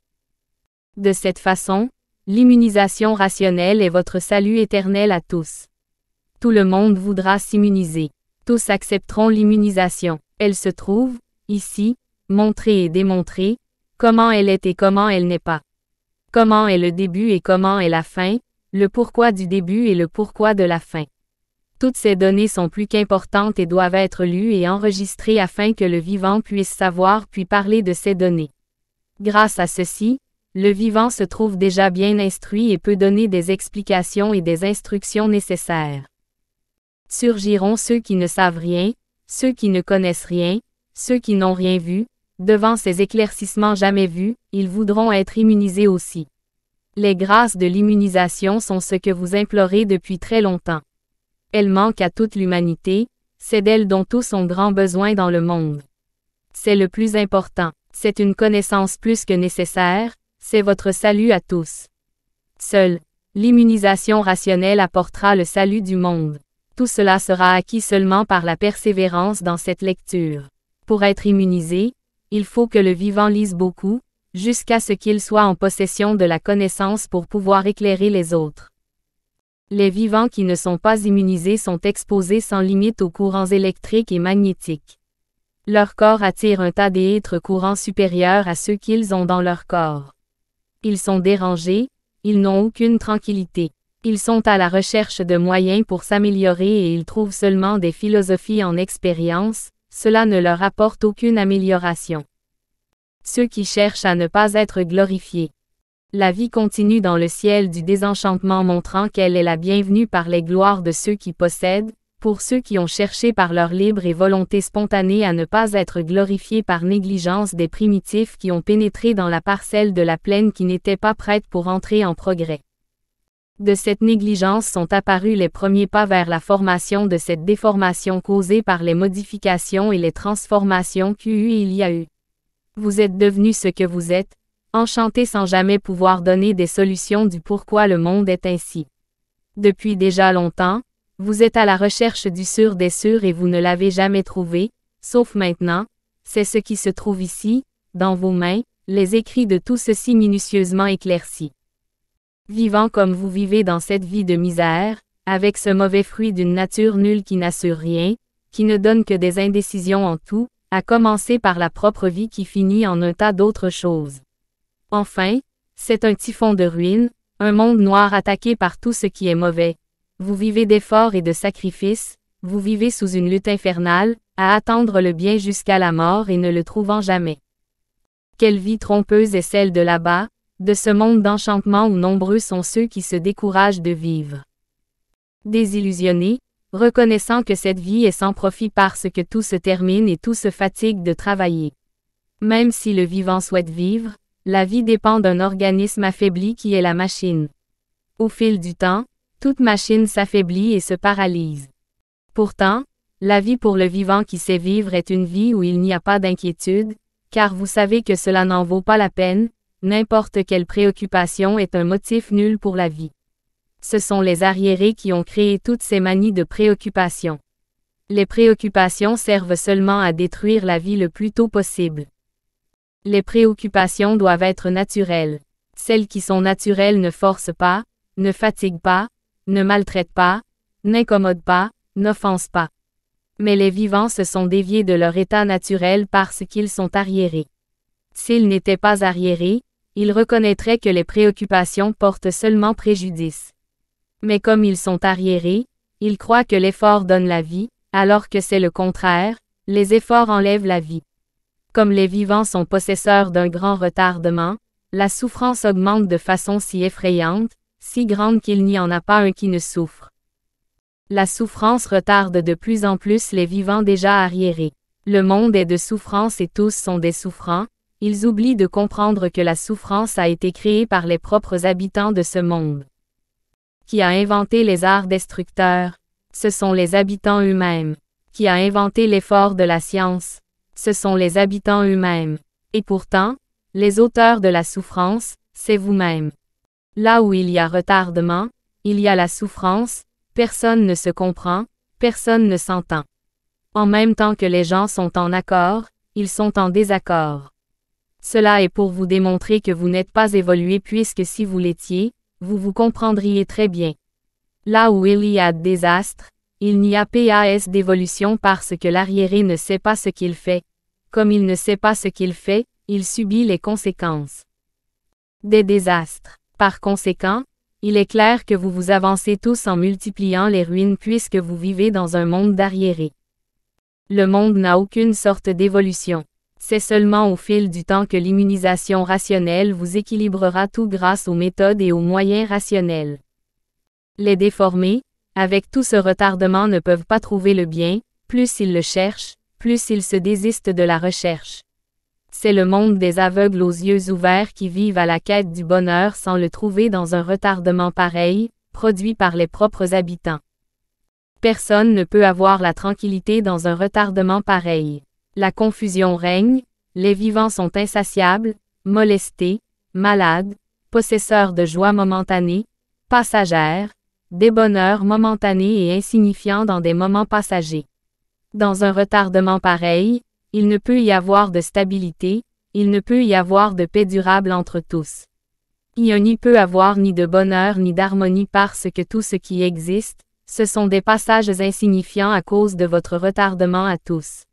De cette façon, l'immunisation rationnelle est votre salut éternel à tous. Tout le monde voudra s'immuniser. Tous accepteront l'immunisation. Elle se trouve, ici, montrée et démontrée, comment elle est et comment elle n'est pas. Comment est le début et comment est la fin, le pourquoi du début et le pourquoi de la fin. Toutes ces données sont plus qu'importantes et doivent être lues et enregistrées afin que le vivant puisse savoir puis parler de ces données. Grâce à ceci, le vivant se trouve déjà bien instruit et peut donner des explications et des instructions nécessaires. Surgiront ceux qui ne savent rien, ceux qui ne connaissent rien, ceux qui n'ont rien vu, devant ces éclaircissements jamais vus, ils voudront être immunisés aussi. Les grâces de l'immunisation sont ce que vous implorez depuis très longtemps. Elles manquent à toute l'humanité, c'est d'elles dont tous ont grand besoin dans le monde. C'est le plus important, c'est une connaissance plus que nécessaire, c'est votre salut à tous. Seule, l'immunisation rationnelle apportera le salut du monde. Tout cela sera acquis seulement par la persévérance dans cette lecture. Pour être immunisé, il faut que le vivant lise beaucoup, jusqu'à ce qu'il soit en possession de la connaissance pour pouvoir éclairer les autres. Les vivants qui ne sont pas immunisés sont exposés sans limite aux courants électriques et magnétiques. Leur corps attire un tas d'êtres courants supérieurs à ceux qu'ils ont dans leur corps. Ils sont dérangés, ils n'ont aucune tranquillité. Ils sont à la recherche de moyens pour s'améliorer et ils trouvent seulement des philosophies en expérience, cela ne leur apporte aucune amélioration. Ceux qui cherchent à ne pas être glorifiés. La vie continue dans le ciel du désenchantement montrant qu'elle est la bienvenue par les gloires de ceux qui possèdent, pour ceux qui ont cherché par leur libre et volonté spontanée à ne pas être glorifiés par négligence des primitifs qui ont pénétré dans la parcelle de la plaine qui n'était pas prête pour entrer en progrès. De cette négligence sont apparus les premiers pas vers la formation de cette déformation causée par les modifications et les transformations qu'il y a eu. Vous êtes devenus ce que vous êtes, enchantés sans jamais pouvoir donner des solutions du pourquoi le monde est ainsi. Depuis déjà longtemps, vous êtes à la recherche du sûr des sûrs et vous ne l'avez jamais trouvé, sauf maintenant, c'est ce qui se trouve ici, dans vos mains, les écrits de tout ceci minutieusement éclaircis. Vivant comme vous vivez dans cette vie de misère, avec ce mauvais fruit d'une nature nulle qui n'assure rien, qui ne donne que des indécisions en tout, à commencer par la propre vie qui finit en un tas d'autres choses. Enfin, c'est un typhon de ruine, un monde noir attaqué par tout ce qui est mauvais. Vous vivez d'efforts et de sacrifices, vous vivez sous une lutte infernale, à attendre le bien jusqu'à la mort et ne le trouvant jamais. Quelle vie trompeuse est celle de là-bas, de ce monde d'enchantement où nombreux sont ceux qui se découragent de vivre. Désillusionnés, reconnaissant que cette vie est sans profit parce que tout se termine et tout se fatigue de travailler. Même si le vivant souhaite vivre, la vie dépend d'un organisme affaibli qui est la machine. Au fil du temps, toute machine s'affaiblit et se paralyse. Pourtant, la vie pour le vivant qui sait vivre est une vie où il n'y a pas d'inquiétude, car vous savez que cela n'en vaut pas la peine, n'importe quelle préoccupation est un motif nul pour la vie. Ce sont les arriérés qui ont créé toutes ces manies de préoccupation. Les préoccupations servent seulement à détruire la vie le plus tôt possible. Les préoccupations doivent être naturelles. Celles qui sont naturelles ne forcent pas, ne fatiguent pas, ne maltraitent pas, n'incommodent pas, n'offensent pas. Mais les vivants se sont déviés de leur état naturel parce qu'ils sont arriérés. S'ils n'étaient pas arriérés, ils reconnaîtraient que les préoccupations portent seulement préjudice. Mais comme ils sont arriérés, ils croient que l'effort donne la vie, alors que c'est le contraire, les efforts enlèvent la vie. Comme les vivants sont possesseurs d'un grand retardement, la souffrance augmente de façon si effrayante, si grande qu'il n'y en a pas un qui ne souffre. La souffrance retarde de plus en plus les vivants déjà arriérés. Le monde est de souffrance et tous sont des souffrants, ils oublient de comprendre que la souffrance a été créée par les propres habitants de ce monde. Qui a inventé les arts destructeurs? Ce sont les habitants eux-mêmes. Qui a inventé l'effort de la science? Ce sont les habitants eux-mêmes. Et pourtant, les auteurs de la souffrance, c'est vous-même. Là où il y a retardement, il y a la souffrance, personne ne se comprend, personne ne s'entend. En même temps que les gens sont en accord, ils sont en désaccord. Cela est pour vous démontrer que vous n'êtes pas évolué puisque si vous l'étiez, vous vous comprendriez très bien. Là où il y a désastre, il n'y a pas d'évolution parce que l'arriéré ne sait pas ce qu'il fait. Comme il ne sait pas ce qu'il fait, il subit les conséquences des désastres. Par conséquent, il est clair que vous vous avancez tous en multipliant les ruines puisque vous vivez dans un monde d'arriérés. Le monde n'a aucune sorte d'évolution. C'est seulement au fil du temps que l'immunisation rationnelle vous équilibrera tout grâce aux méthodes et aux moyens rationnels. Les déformés, avec tout ce retardement ne peuvent pas trouver le bien, plus ils le cherchent, plus ils se désistent de la recherche. C'est le monde des aveugles aux yeux ouverts qui vivent à la quête du bonheur sans le trouver dans un retardement pareil, produit par les propres habitants. Personne ne peut avoir la tranquillité dans un retardement pareil. La confusion règne, les vivants sont insatiables, molestés, malades, possesseurs de joie momentanée, passagères, des bonheurs momentanés et insignifiants dans des moments passagers. Dans un retardement pareil, il ne peut y avoir de stabilité, il ne peut y avoir de paix durable entre tous. Il n'y peut avoir ni de bonheur ni d'harmonie parce que tout ce qui existe, ce sont des passages insignifiants à cause de votre retardement à tous.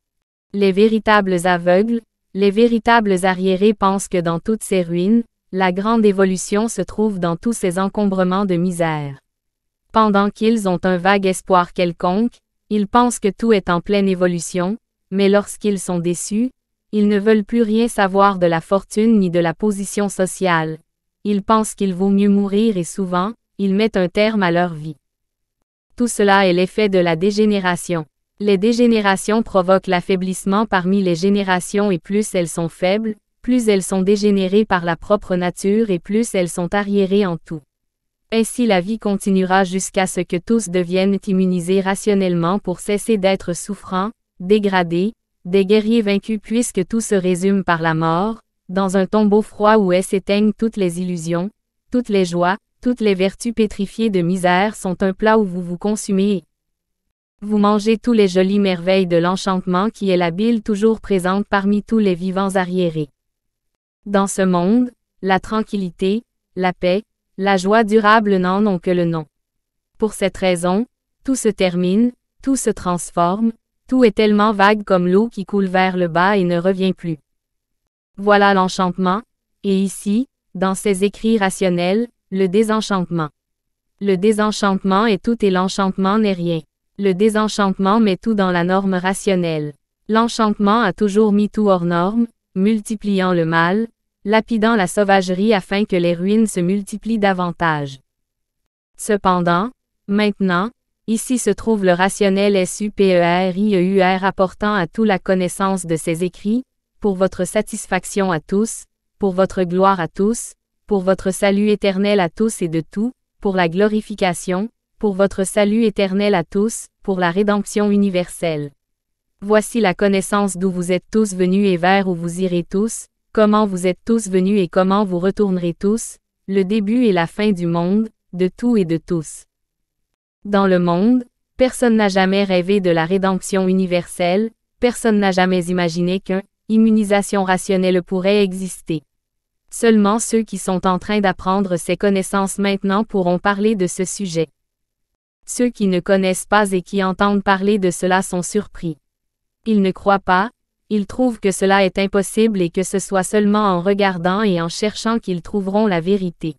Les véritables aveugles, les véritables arriérés pensent que dans toutes ces ruines, la grande évolution se trouve dans tous ces encombrements de misère. Pendant qu'ils ont un vague espoir quelconque, ils pensent que tout est en pleine évolution, mais lorsqu'ils sont déçus, ils ne veulent plus rien savoir de la fortune ni de la position sociale. ils pensent qu'il vaut mieux mourir et souvent, ils mettent un terme à leur vie. Tout cela est l'effet de la dégénération. Les dégénérations provoquent l'affaiblissement parmi les générations et plus elles sont faibles, plus elles sont dégénérées par la propre nature et plus elles sont arriérées en tout. Ainsi la vie continuera jusqu'à ce que tous deviennent immunisés rationnellement pour cesser d'être souffrants, dégradés, des guerriers vaincus puisque tout se résume par la mort, dans un tombeau froid où s'éteignent toutes les illusions, toutes les joies, toutes les vertus pétrifiées de misère sont un plat où vous vous consumez. Vous mangez tous les jolies merveilles de l'enchantement qui est la bile toujours présente parmi tous les vivants arriérés. Dans ce monde, la tranquillité, la paix, la joie durable n'en ont que le nom. Pour cette raison, tout se termine, tout se transforme, tout est tellement vague comme l'eau qui coule vers le bas et ne revient plus. Voilà l'enchantement, et ici, dans ces écrits rationnels, le désenchantement. Le désenchantement est tout et l'enchantement n'est rien. Le désenchantement met tout dans la norme rationnelle. L'enchantement a toujours mis tout hors norme, multipliant le mal, lapidant la sauvagerie afin que les ruines se multiplient davantage. Cependant, maintenant, ici se trouve le rationnel supérieur apportant à tout la connaissance de ces écrits, pour votre satisfaction à tous, pour votre gloire à tous, pour votre salut éternel à tous et de tout, pour la glorification, pour votre salut éternel à tous, pour la rédemption universelle. Voici la connaissance d'où vous êtes tous venus et vers où vous irez tous, comment vous êtes tous venus et comment vous retournerez tous, le début et la fin du monde, de tout et de tous. Dans le monde, personne n'a jamais rêvé de la rédemption universelle, personne n'a jamais imaginé qu'une immunisation rationnelle pourrait exister. Seulement ceux qui sont en train d'apprendre ces connaissances maintenant pourront parler de ce sujet. Ceux qui ne connaissent pas et qui entendent parler de cela sont surpris. Ils ne croient pas, ils trouvent que cela est impossible et que ce soit seulement en regardant et en cherchant qu'ils trouveront la vérité.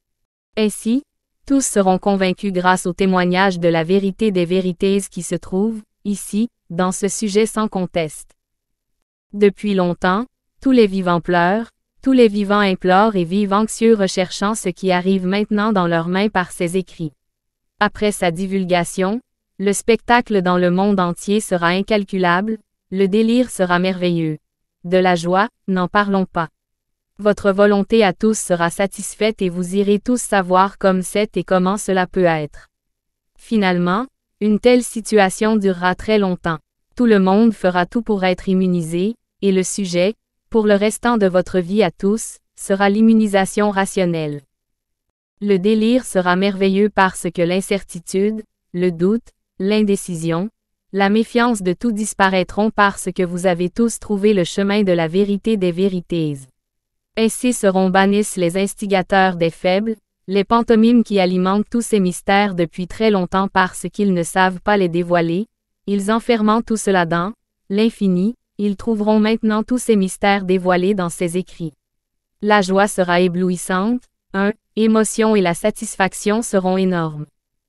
Ainsi, tous seront convaincus grâce au témoignage de la vérité des vérités qui se trouvent, ici, dans ce sujet sans conteste. Depuis longtemps, tous les vivants pleurent, tous les vivants implorent et vivent anxieux recherchant ce qui arrive maintenant dans leurs mains par ces écrits. Après sa divulgation, le spectacle dans le monde entier sera incalculable, le délire sera merveilleux. De la joie, n'en parlons pas. Votre volonté à tous sera satisfaite et vous irez tous savoir comme c'est et comment cela peut être. Finalement, une telle situation durera très longtemps. Tout le monde fera tout pour être immunisé, et le sujet, pour le restant de votre vie à tous, sera l'immunisation rationnelle. Le délire sera merveilleux parce que l'incertitude, le doute, l'indécision, la méfiance de tout disparaîtront parce que vous avez tous trouvé le chemin de la vérité des vérités. Ainsi seront bannis les instigateurs des faibles, les pantomimes qui alimentent tous ces mystères depuis très longtemps parce qu'ils ne savent pas les dévoiler, ils enfermant tout cela dans l'infini, ils trouveront maintenant tous ces mystères dévoilés dans ces écrits. La joie sera éblouissante, un, émotion et la satisfaction seront énormes.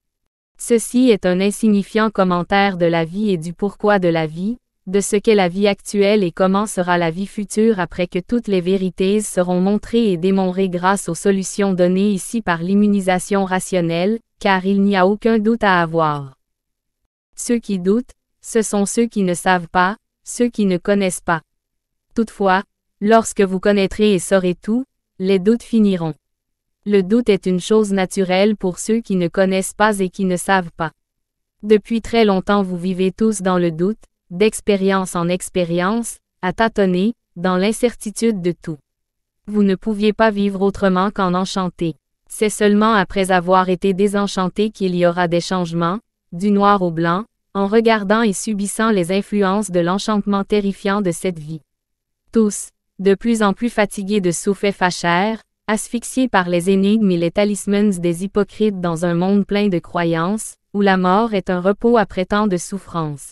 Ceci est un insignifiant commentaire de la vie et du pourquoi de la vie, de ce qu'est la vie actuelle et comment sera la vie future après que toutes les vérités seront montrées et démontrées grâce aux solutions données ici par l'immunisation rationnelle, car il n'y a aucun doute à avoir. Ceux qui doutent, ce sont ceux qui ne savent pas, ceux qui ne connaissent pas. Toutefois, lorsque vous connaîtrez et saurez tout, les doutes finiront. Le doute est une chose naturelle pour ceux qui ne connaissent pas et qui ne savent pas. Depuis très longtemps vous vivez tous dans le doute, d'expérience en expérience, à tâtonner, dans l'incertitude de tout. Vous ne pouviez pas vivre autrement qu'en enchanté. C'est seulement après avoir été désenchanté qu'il y aura des changements, du noir au blanc, en regardant et subissant les influences de l'enchantement terrifiant de cette vie. Tous, de plus en plus fatigués de souffles fachères, asphyxiés par les énigmes et les talismans des hypocrites dans un monde plein de croyances, où la mort est un repos après tant de souffrances.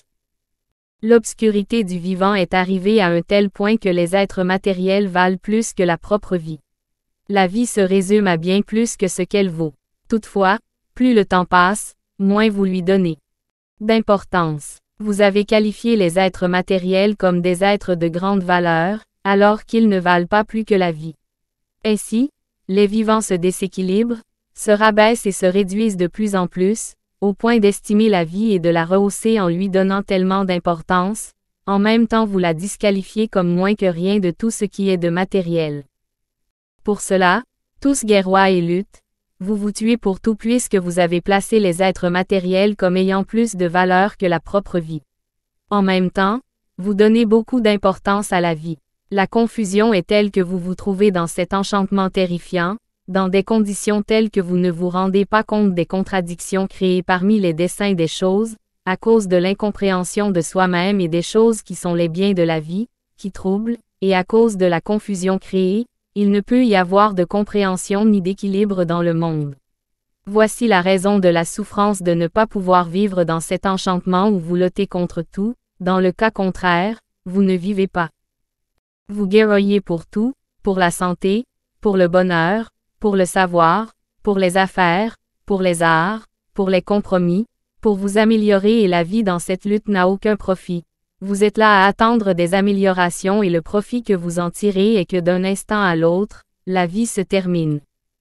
L'obscurité du vivant est arrivée à un tel point que les êtres matériels valent plus que la propre vie. La vie se résume à bien plus que ce qu'elle vaut. Toutefois, plus le temps passe, moins vous lui donnez d'importance. Vous avez qualifié les êtres matériels comme des êtres de grande valeur, alors qu'ils ne valent pas plus que la vie. Ainsi, les vivants se déséquilibrent, se rabaissent et se réduisent de plus en plus, au point d'estimer la vie et de la rehausser en lui donnant tellement d'importance, en même temps vous la disqualifiez comme moins que rien de tout ce qui est de matériel. Pour cela, tous guerroient et luttent, vous vous tuez pour tout puisque vous avez placé les êtres matériels comme ayant plus de valeur que la propre vie. En même temps, vous donnez beaucoup d'importance à la vie. La confusion est telle que vous vous trouvez dans cet enchantement terrifiant, dans des conditions telles que vous ne vous rendez pas compte des contradictions créées parmi les desseins des choses, à cause de l'incompréhension de soi-même et des choses qui sont les biens de la vie, qui troublent, et à cause de la confusion créée, il ne peut y avoir de compréhension ni d'équilibre dans le monde. Voici la raison de la souffrance de ne pas pouvoir vivre dans cet enchantement où vous luttez contre tout, dans le cas contraire, vous ne vivez pas. Vous guerroyez pour tout, pour la santé, pour le bonheur, pour le savoir, pour les affaires, pour les arts, pour les compromis, pour vous améliorer et la vie dans cette lutte n'a aucun profit. Vous êtes là à attendre des améliorations et le profit que vous en tirez est que d'un instant à l'autre, la vie se termine.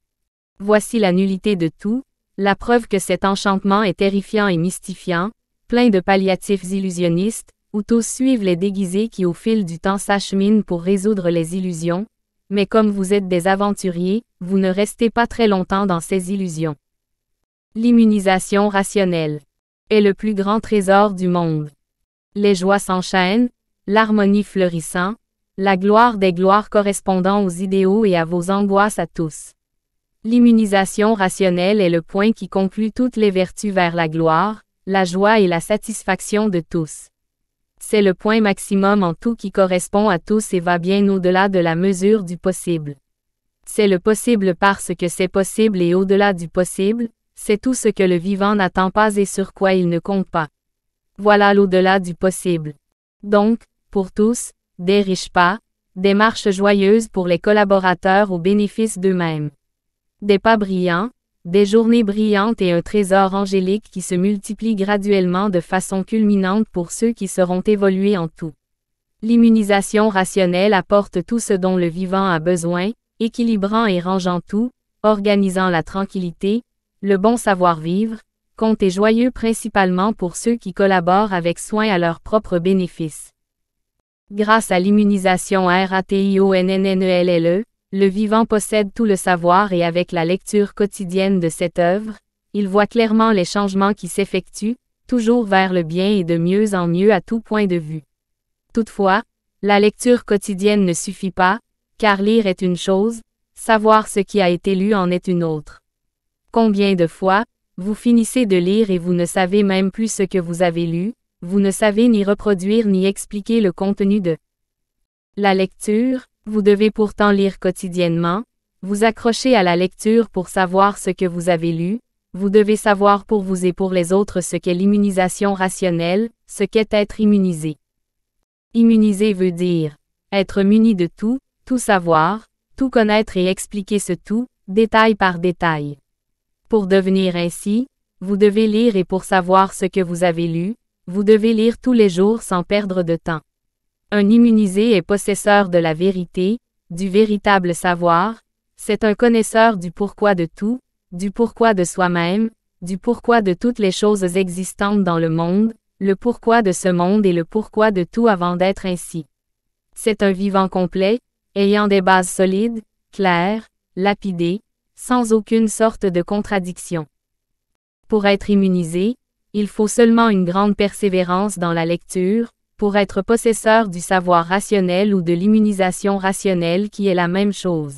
Voici la nullité de tout, la preuve que cet enchantement est terrifiant et mystifiant, plein de palliatifs illusionnistes, où tous suivent les déguisés qui au fil du temps s'acheminent pour résoudre les illusions, mais comme vous êtes des aventuriers, vous ne restez pas très longtemps dans ces illusions. L'immunisation rationnelle est le plus grand trésor du monde. Les joies s'enchaînent, l'harmonie fleurissant, la gloire des gloires correspondant aux idéaux et à vos angoisses à tous. L'immunisation rationnelle est le point qui conclut toutes les vertus vers la gloire, la joie et la satisfaction de tous. C'est le point maximum en tout qui correspond à tous et va bien au-delà de la mesure du possible. C'est le possible parce que c'est possible et au-delà du possible, c'est tout ce que le vivant n'attend pas et sur quoi il ne compte pas. Voilà l'au-delà du possible. Donc, pour tous, des riches pas, des marches joyeuses pour les collaborateurs au bénéfice d'eux-mêmes. Des pas brillants, des journées brillantes et un trésor angélique qui se multiplie graduellement de façon culminante pour ceux qui seront évolués en tout. L'immunisation rationnelle apporte tout ce dont le vivant a besoin, équilibrant et rangeant tout, organisant la tranquillité, le bon savoir-vivre, compte et joyeux principalement pour ceux qui collaborent avec soin à leur propre bénéfice. Grâce à l'immunisation rationnelle, le vivant possède tout le savoir et avec la lecture quotidienne de cette œuvre, il voit clairement les changements qui s'effectuent, toujours vers le bien et de mieux en mieux à tout point de vue. Toutefois, la lecture quotidienne ne suffit pas, car lire est une chose, savoir ce qui a été lu en est une autre. Combien de fois, vous finissez de lire et vous ne savez même plus ce que vous avez lu, vous ne savez ni reproduire ni expliquer le contenu de la lecture. Vous devez pourtant lire quotidiennement, vous accrocher à la lecture pour savoir ce que vous avez lu, vous devez savoir pour vous et pour les autres ce qu'est l'immunisation rationnelle, ce qu'est être immunisé. Immuniser veut dire être muni de tout, tout savoir, tout connaître et expliquer ce tout, détail par détail. Pour devenir ainsi, vous devez lire et pour savoir ce que vous avez lu, vous devez lire tous les jours sans perdre de temps. Un immunisé est possesseur de la vérité, du véritable savoir, c'est un connaisseur du pourquoi de tout, du pourquoi de soi-même, du pourquoi de toutes les choses existantes dans le monde, le pourquoi de ce monde et le pourquoi de tout avant d'être ainsi. C'est un vivant complet, ayant des bases solides, claires, lapidées, sans aucune sorte de contradiction. Pour être immunisé, il faut seulement une grande persévérance dans la lecture, pour être possesseur du savoir rationnel ou de l'immunisation rationnelle qui est la même chose.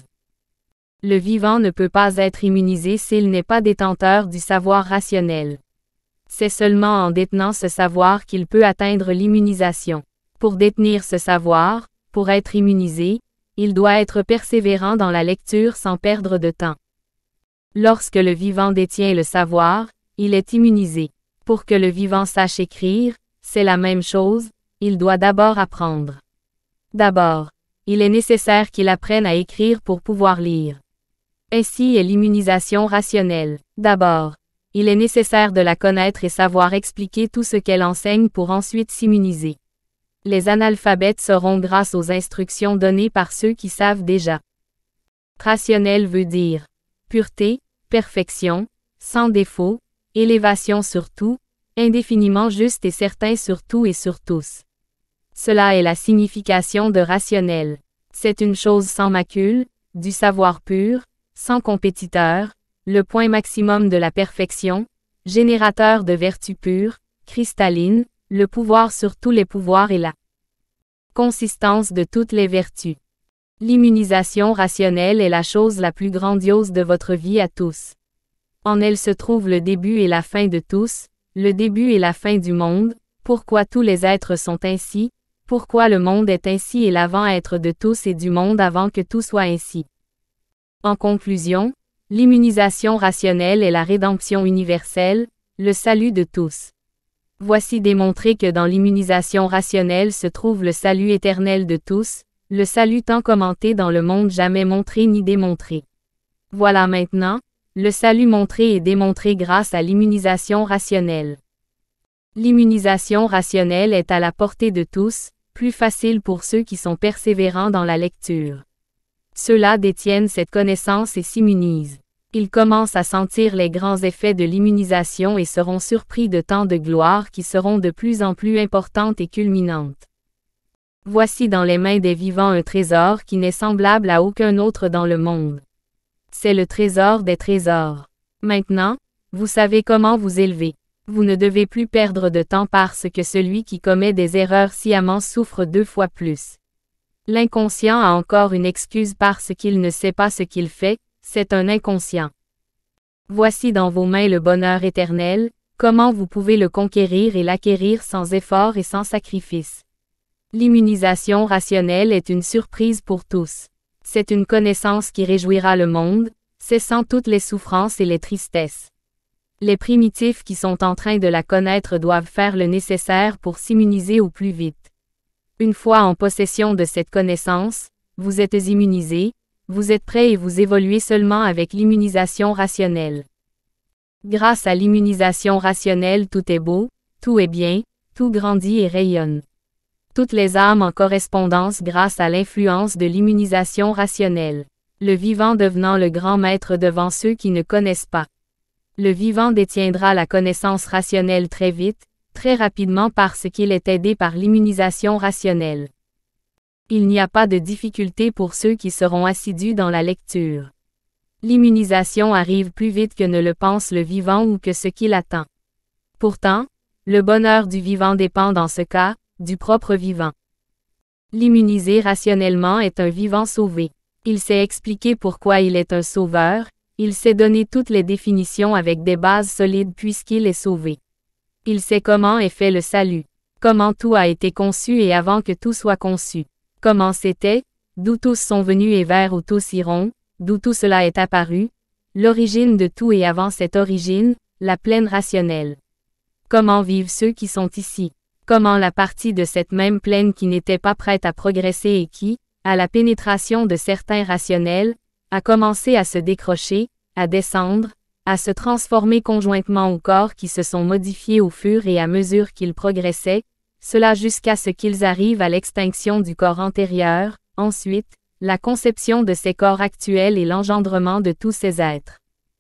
Le vivant ne peut pas être immunisé s'il n'est pas détenteur du savoir rationnel. C'est seulement en détenant ce savoir qu'il peut atteindre l'immunisation. Pour détenir ce savoir, pour être immunisé, il doit être persévérant dans la lecture sans perdre de temps. Lorsque le vivant détient le savoir, il est immunisé. Pour que le vivant sache écrire, c'est la même chose, il doit d'abord apprendre. D'abord, il est nécessaire qu'il apprenne à écrire pour pouvoir lire. Ainsi est l'immunisation rationnelle. D'abord, il est nécessaire de la connaître et savoir expliquer tout ce qu'elle enseigne pour ensuite s'immuniser. Les analphabètes sauront grâce aux instructions données par ceux qui savent déjà. Rationnel veut dire pureté, perfection, sans défaut, élévation sur tout, indéfiniment juste et certain sur tout et sur tous. Cela est la signification de rationnel. C'est une chose sans macule, du savoir pur, sans compétiteur, le point maximum de la perfection, générateur de vertus pures, cristalline, le pouvoir sur tous les pouvoirs et la consistance de toutes les vertus. L'immunisation rationnelle est la chose la plus grandiose de votre vie à tous. En elle se trouve le début et la fin de tous, le début et la fin du monde, pourquoi tous les êtres sont ainsi, pourquoi le monde est ainsi et l'avant-être de tous et du monde avant que tout soit ainsi. En conclusion, l'immunisation rationnelle est la rédemption universelle, le salut de tous. Voici démontré que dans l'immunisation rationnelle se trouve le salut éternel de tous, le salut tant commenté dans le monde jamais montré ni démontré. Voilà maintenant, le salut montré et démontré grâce à l'immunisation rationnelle. L'immunisation rationnelle est à la portée de tous, plus facile pour ceux qui sont persévérants dans la lecture. Ceux-là détiennent cette connaissance et s'immunisent. Ils commencent à sentir les grands effets de l'immunisation et seront surpris de tant de gloires qui seront de plus en plus importantes et culminantes. Voici dans les mains des vivants un trésor qui n'est semblable à aucun autre dans le monde. C'est le trésor des trésors. Maintenant, vous savez comment vous élever. Vous ne devez plus perdre de temps parce que celui qui commet des erreurs sciemment souffre deux fois plus. L'inconscient a encore une excuse parce qu'il ne sait pas ce qu'il fait, c'est un inconscient. Voici dans vos mains le bonheur éternel, comment vous pouvez le conquérir et l'acquérir sans effort et sans sacrifice. L'immunisation rationnelle est une surprise pour tous. C'est une connaissance qui réjouira le monde, cessant toutes les souffrances et les tristesses. Les primitifs qui sont en train de la connaître doivent faire le nécessaire pour s'immuniser au plus vite. Une fois en possession de cette connaissance, vous êtes immunisé, vous êtes prêt et vous évoluez seulement avec l'immunisation rationnelle. Grâce à l'immunisation rationnelle, tout est beau, tout est bien, tout grandit et rayonne. Toutes les âmes en correspondance grâce à l'influence de l'immunisation rationnelle. Le vivant devenant le grand maître devant ceux qui ne connaissent pas. Le vivant détiendra la connaissance rationnelle très vite, très rapidement parce qu'il est aidé par l'immunisation rationnelle. Il n'y a pas de difficulté pour ceux qui seront assidus dans la lecture. L'immunisation arrive plus vite que ne le pense le vivant ou que ce qu'il attend. Pourtant, le bonheur du vivant dépend dans ce cas, du propre vivant. L'immunisé rationnellement est un vivant sauvé. Il sait expliquer pourquoi il est un sauveur, il sait donner toutes les définitions avec des bases solides puisqu'il est sauvé. Il sait comment est fait le salut, comment tout a été conçu et avant que tout soit conçu, comment c'était, d'où tous sont venus et vers où tous iront, d'où tout cela est apparu, l'origine de tout et avant cette origine, la plaine rationnelle. Comment vivent ceux qui sont ici? Comment la partie de cette même plaine qui n'était pas prête à progresser et qui, à la pénétration de certains rationnels, a commencé à se décrocher, à descendre, à se transformer conjointement aux corps qui se sont modifiés au fur et à mesure qu'ils progressaient, cela jusqu'à ce qu'ils arrivent à l'extinction du corps antérieur, ensuite, la conception de ces corps actuels et l'engendrement de tous ces êtres.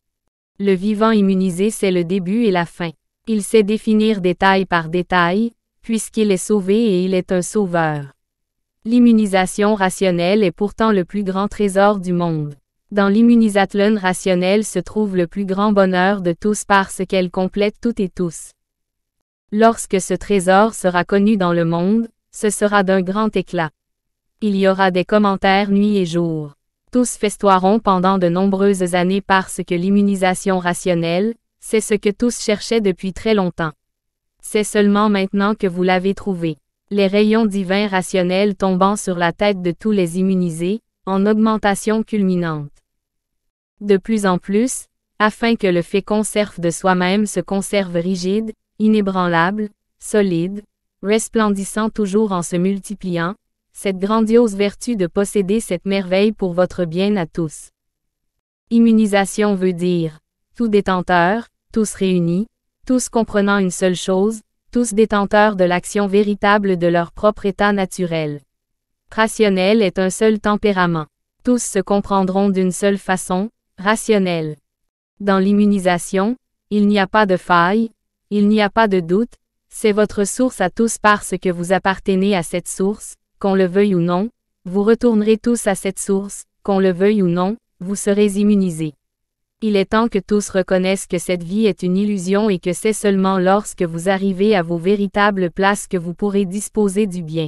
Le vivant immunisé sait le début et la fin. Il sait définir détail par détail, puisqu'il est sauvé et il est un sauveur. L'immunisation rationnelle est pourtant le plus grand trésor du monde. Dans l'immunisathlon rationnel se trouve le plus grand bonheur de tous parce qu'elle complète tout et tous. Lorsque ce trésor sera connu dans le monde, ce sera d'un grand éclat. Il y aura des commentaires nuit et jour. Tous festoieront pendant de nombreuses années parce que l'immunisation rationnelle, c'est ce que tous cherchaient depuis très longtemps. C'est seulement maintenant que vous l'avez trouvé. Les rayons divins rationnels tombant sur la tête de tous les immunisés, en augmentation culminante. De plus en plus, afin que le fait conserve de soi-même se conserve rigide, inébranlable, solide, resplendissant toujours en se multipliant, cette grandiose vertu de posséder cette merveille pour votre bien à tous. Immunisation veut dire, tout détenteur, tous réunis, tous comprenant une seule chose, tous détenteurs de l'action véritable de leur propre état naturel. Rationnel est un seul tempérament. Tous se comprendront d'une seule façon, rationnelle. Dans l'immunisation, il n'y a pas de faille, il n'y a pas de doute, c'est votre source à tous parce que vous appartenez à cette source, qu'on le veuille ou non, vous retournerez tous à cette source, qu'on le veuille ou non, vous serez immunisés. Il est temps que tous reconnaissent que cette vie est une illusion et que c'est seulement lorsque vous arrivez à vos véritables places que vous pourrez disposer du bien.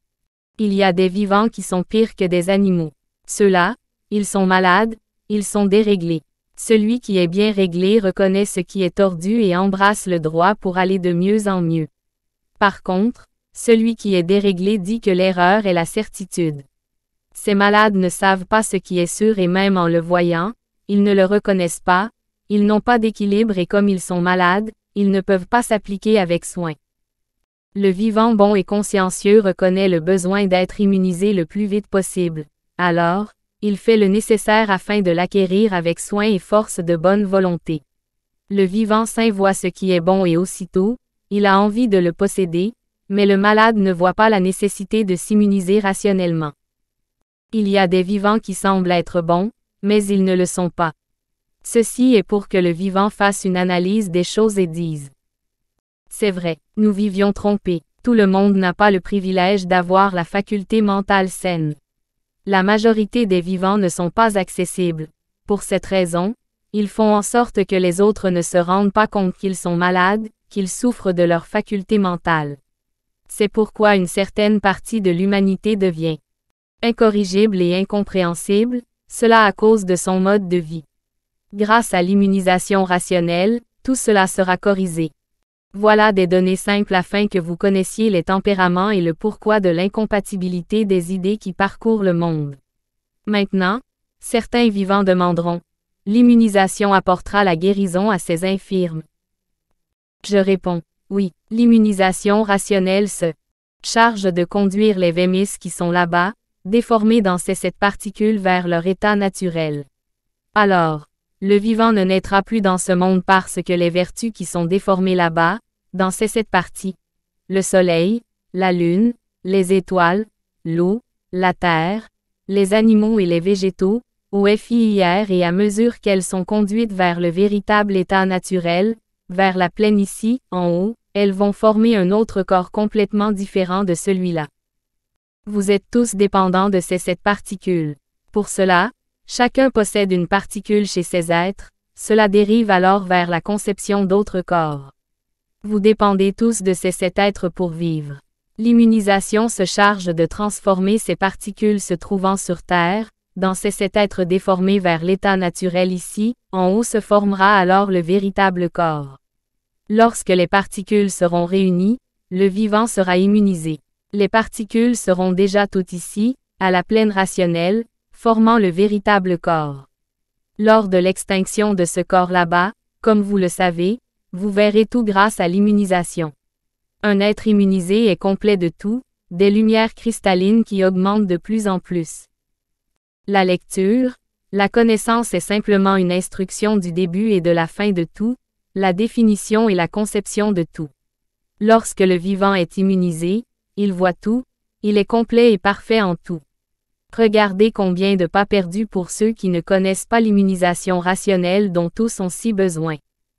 Il y a des vivants qui sont pires que des animaux. Ceux-là, ils sont malades, ils sont déréglés. Celui qui est bien réglé reconnaît ce qui est tordu et embrasse le droit pour aller de mieux en mieux. Par contre, celui qui est déréglé dit que l'erreur est la certitude. Ces malades ne savent pas ce qui est sûr et même en le voyant, ils ne le reconnaissent pas, ils n'ont pas d'équilibre et comme ils sont malades, ils ne peuvent pas s'appliquer avec soin. Le vivant bon et consciencieux reconnaît le besoin d'être immunisé le plus vite possible. Alors, il fait le nécessaire afin de l'acquérir avec soin et force de bonne volonté. Le vivant sain voit ce qui est bon et aussitôt, il a envie de le posséder, mais le malade ne voit pas la nécessité de s'immuniser rationnellement. Il y a des vivants qui semblent être bons, mais ils ne le sont pas. Ceci est pour que le vivant fasse une analyse des choses et dise. C'est vrai, nous vivions trompés, tout le monde n'a pas le privilège d'avoir la faculté mentale saine. La majorité des vivants ne sont pas accessibles. Pour cette raison, ils font en sorte que les autres ne se rendent pas compte qu'ils sont malades, qu'ils souffrent de leur faculté mentale. C'est pourquoi une certaine partie de l'humanité devient incorrigible et incompréhensible, cela à cause de son mode de vie. Grâce à l'immunisation rationnelle, tout cela sera corrigé. Voilà des données simples afin que vous connaissiez les tempéraments et le pourquoi de l'incompatibilité des idées qui parcourent le monde. Maintenant, certains vivants demanderont, l'immunisation apportera la guérison à ces infirmes. Je réponds, oui, l'immunisation rationnelle se charge de conduire les vémis qui sont là-bas, déformés dans ces sept particules vers leur état naturel. Alors, le vivant ne naîtra plus dans ce monde parce que les vertus qui sont déformées là-bas, dans ces sept parties, le soleil, la lune, les étoiles, l'eau, la terre, les animaux et les végétaux, au fir et à mesure qu'elles sont conduites vers le véritable état naturel, vers la plaine ici, en haut, elles vont former un autre corps complètement différent de celui-là. Vous êtes tous dépendants de ces sept particules. Pour cela, chacun possède une particule chez ces êtres, cela dérive alors vers la conception d'autres corps. Vous dépendez tous de ces sept êtres pour vivre. L'immunisation se charge de transformer ces particules se trouvant sur Terre, dans ces sept êtres déformés vers l'état naturel ici, en haut se formera alors le véritable corps. Lorsque les particules seront réunies, le vivant sera immunisé. Les particules seront déjà toutes ici, à la plaine rationnelle, formant le véritable corps. Lors de l'extinction de ce corps là-bas, comme vous le savez, vous verrez tout grâce à l'immunisation. Un être immunisé est complet de tout, des lumières cristallines qui augmentent de plus en plus. La lecture, la connaissance est simplement une instruction du début et de la fin de tout, la définition et la conception de tout. Lorsque le vivant est immunisé, il voit tout, il est complet et parfait en tout. Regardez combien de pas perdus pour ceux qui ne connaissent pas l'immunisation rationnelle dont tous ont si besoin.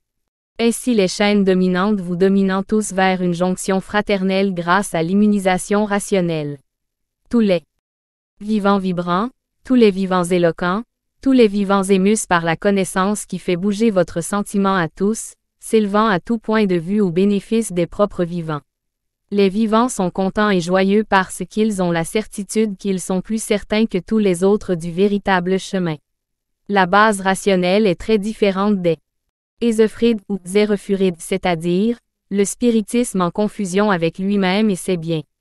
Ainsi les chaînes dominantes vous dominant tous vers une jonction fraternelle grâce à l'immunisation rationnelle. Tous les vivants vibrants, tous les vivants éloquents, tous les vivants émus par la connaissance qui fait bouger votre sentiment à tous, s'élevant à tout point de vue au bénéfice des propres vivants. Les vivants sont contents et joyeux parce qu'ils ont la certitude qu'ils sont plus certains que tous les autres du véritable chemin. La base rationnelle est très différente des ésophride ou zérophuride, c'est-à-dire, le spiritisme en confusion avec lui-même et ses biens.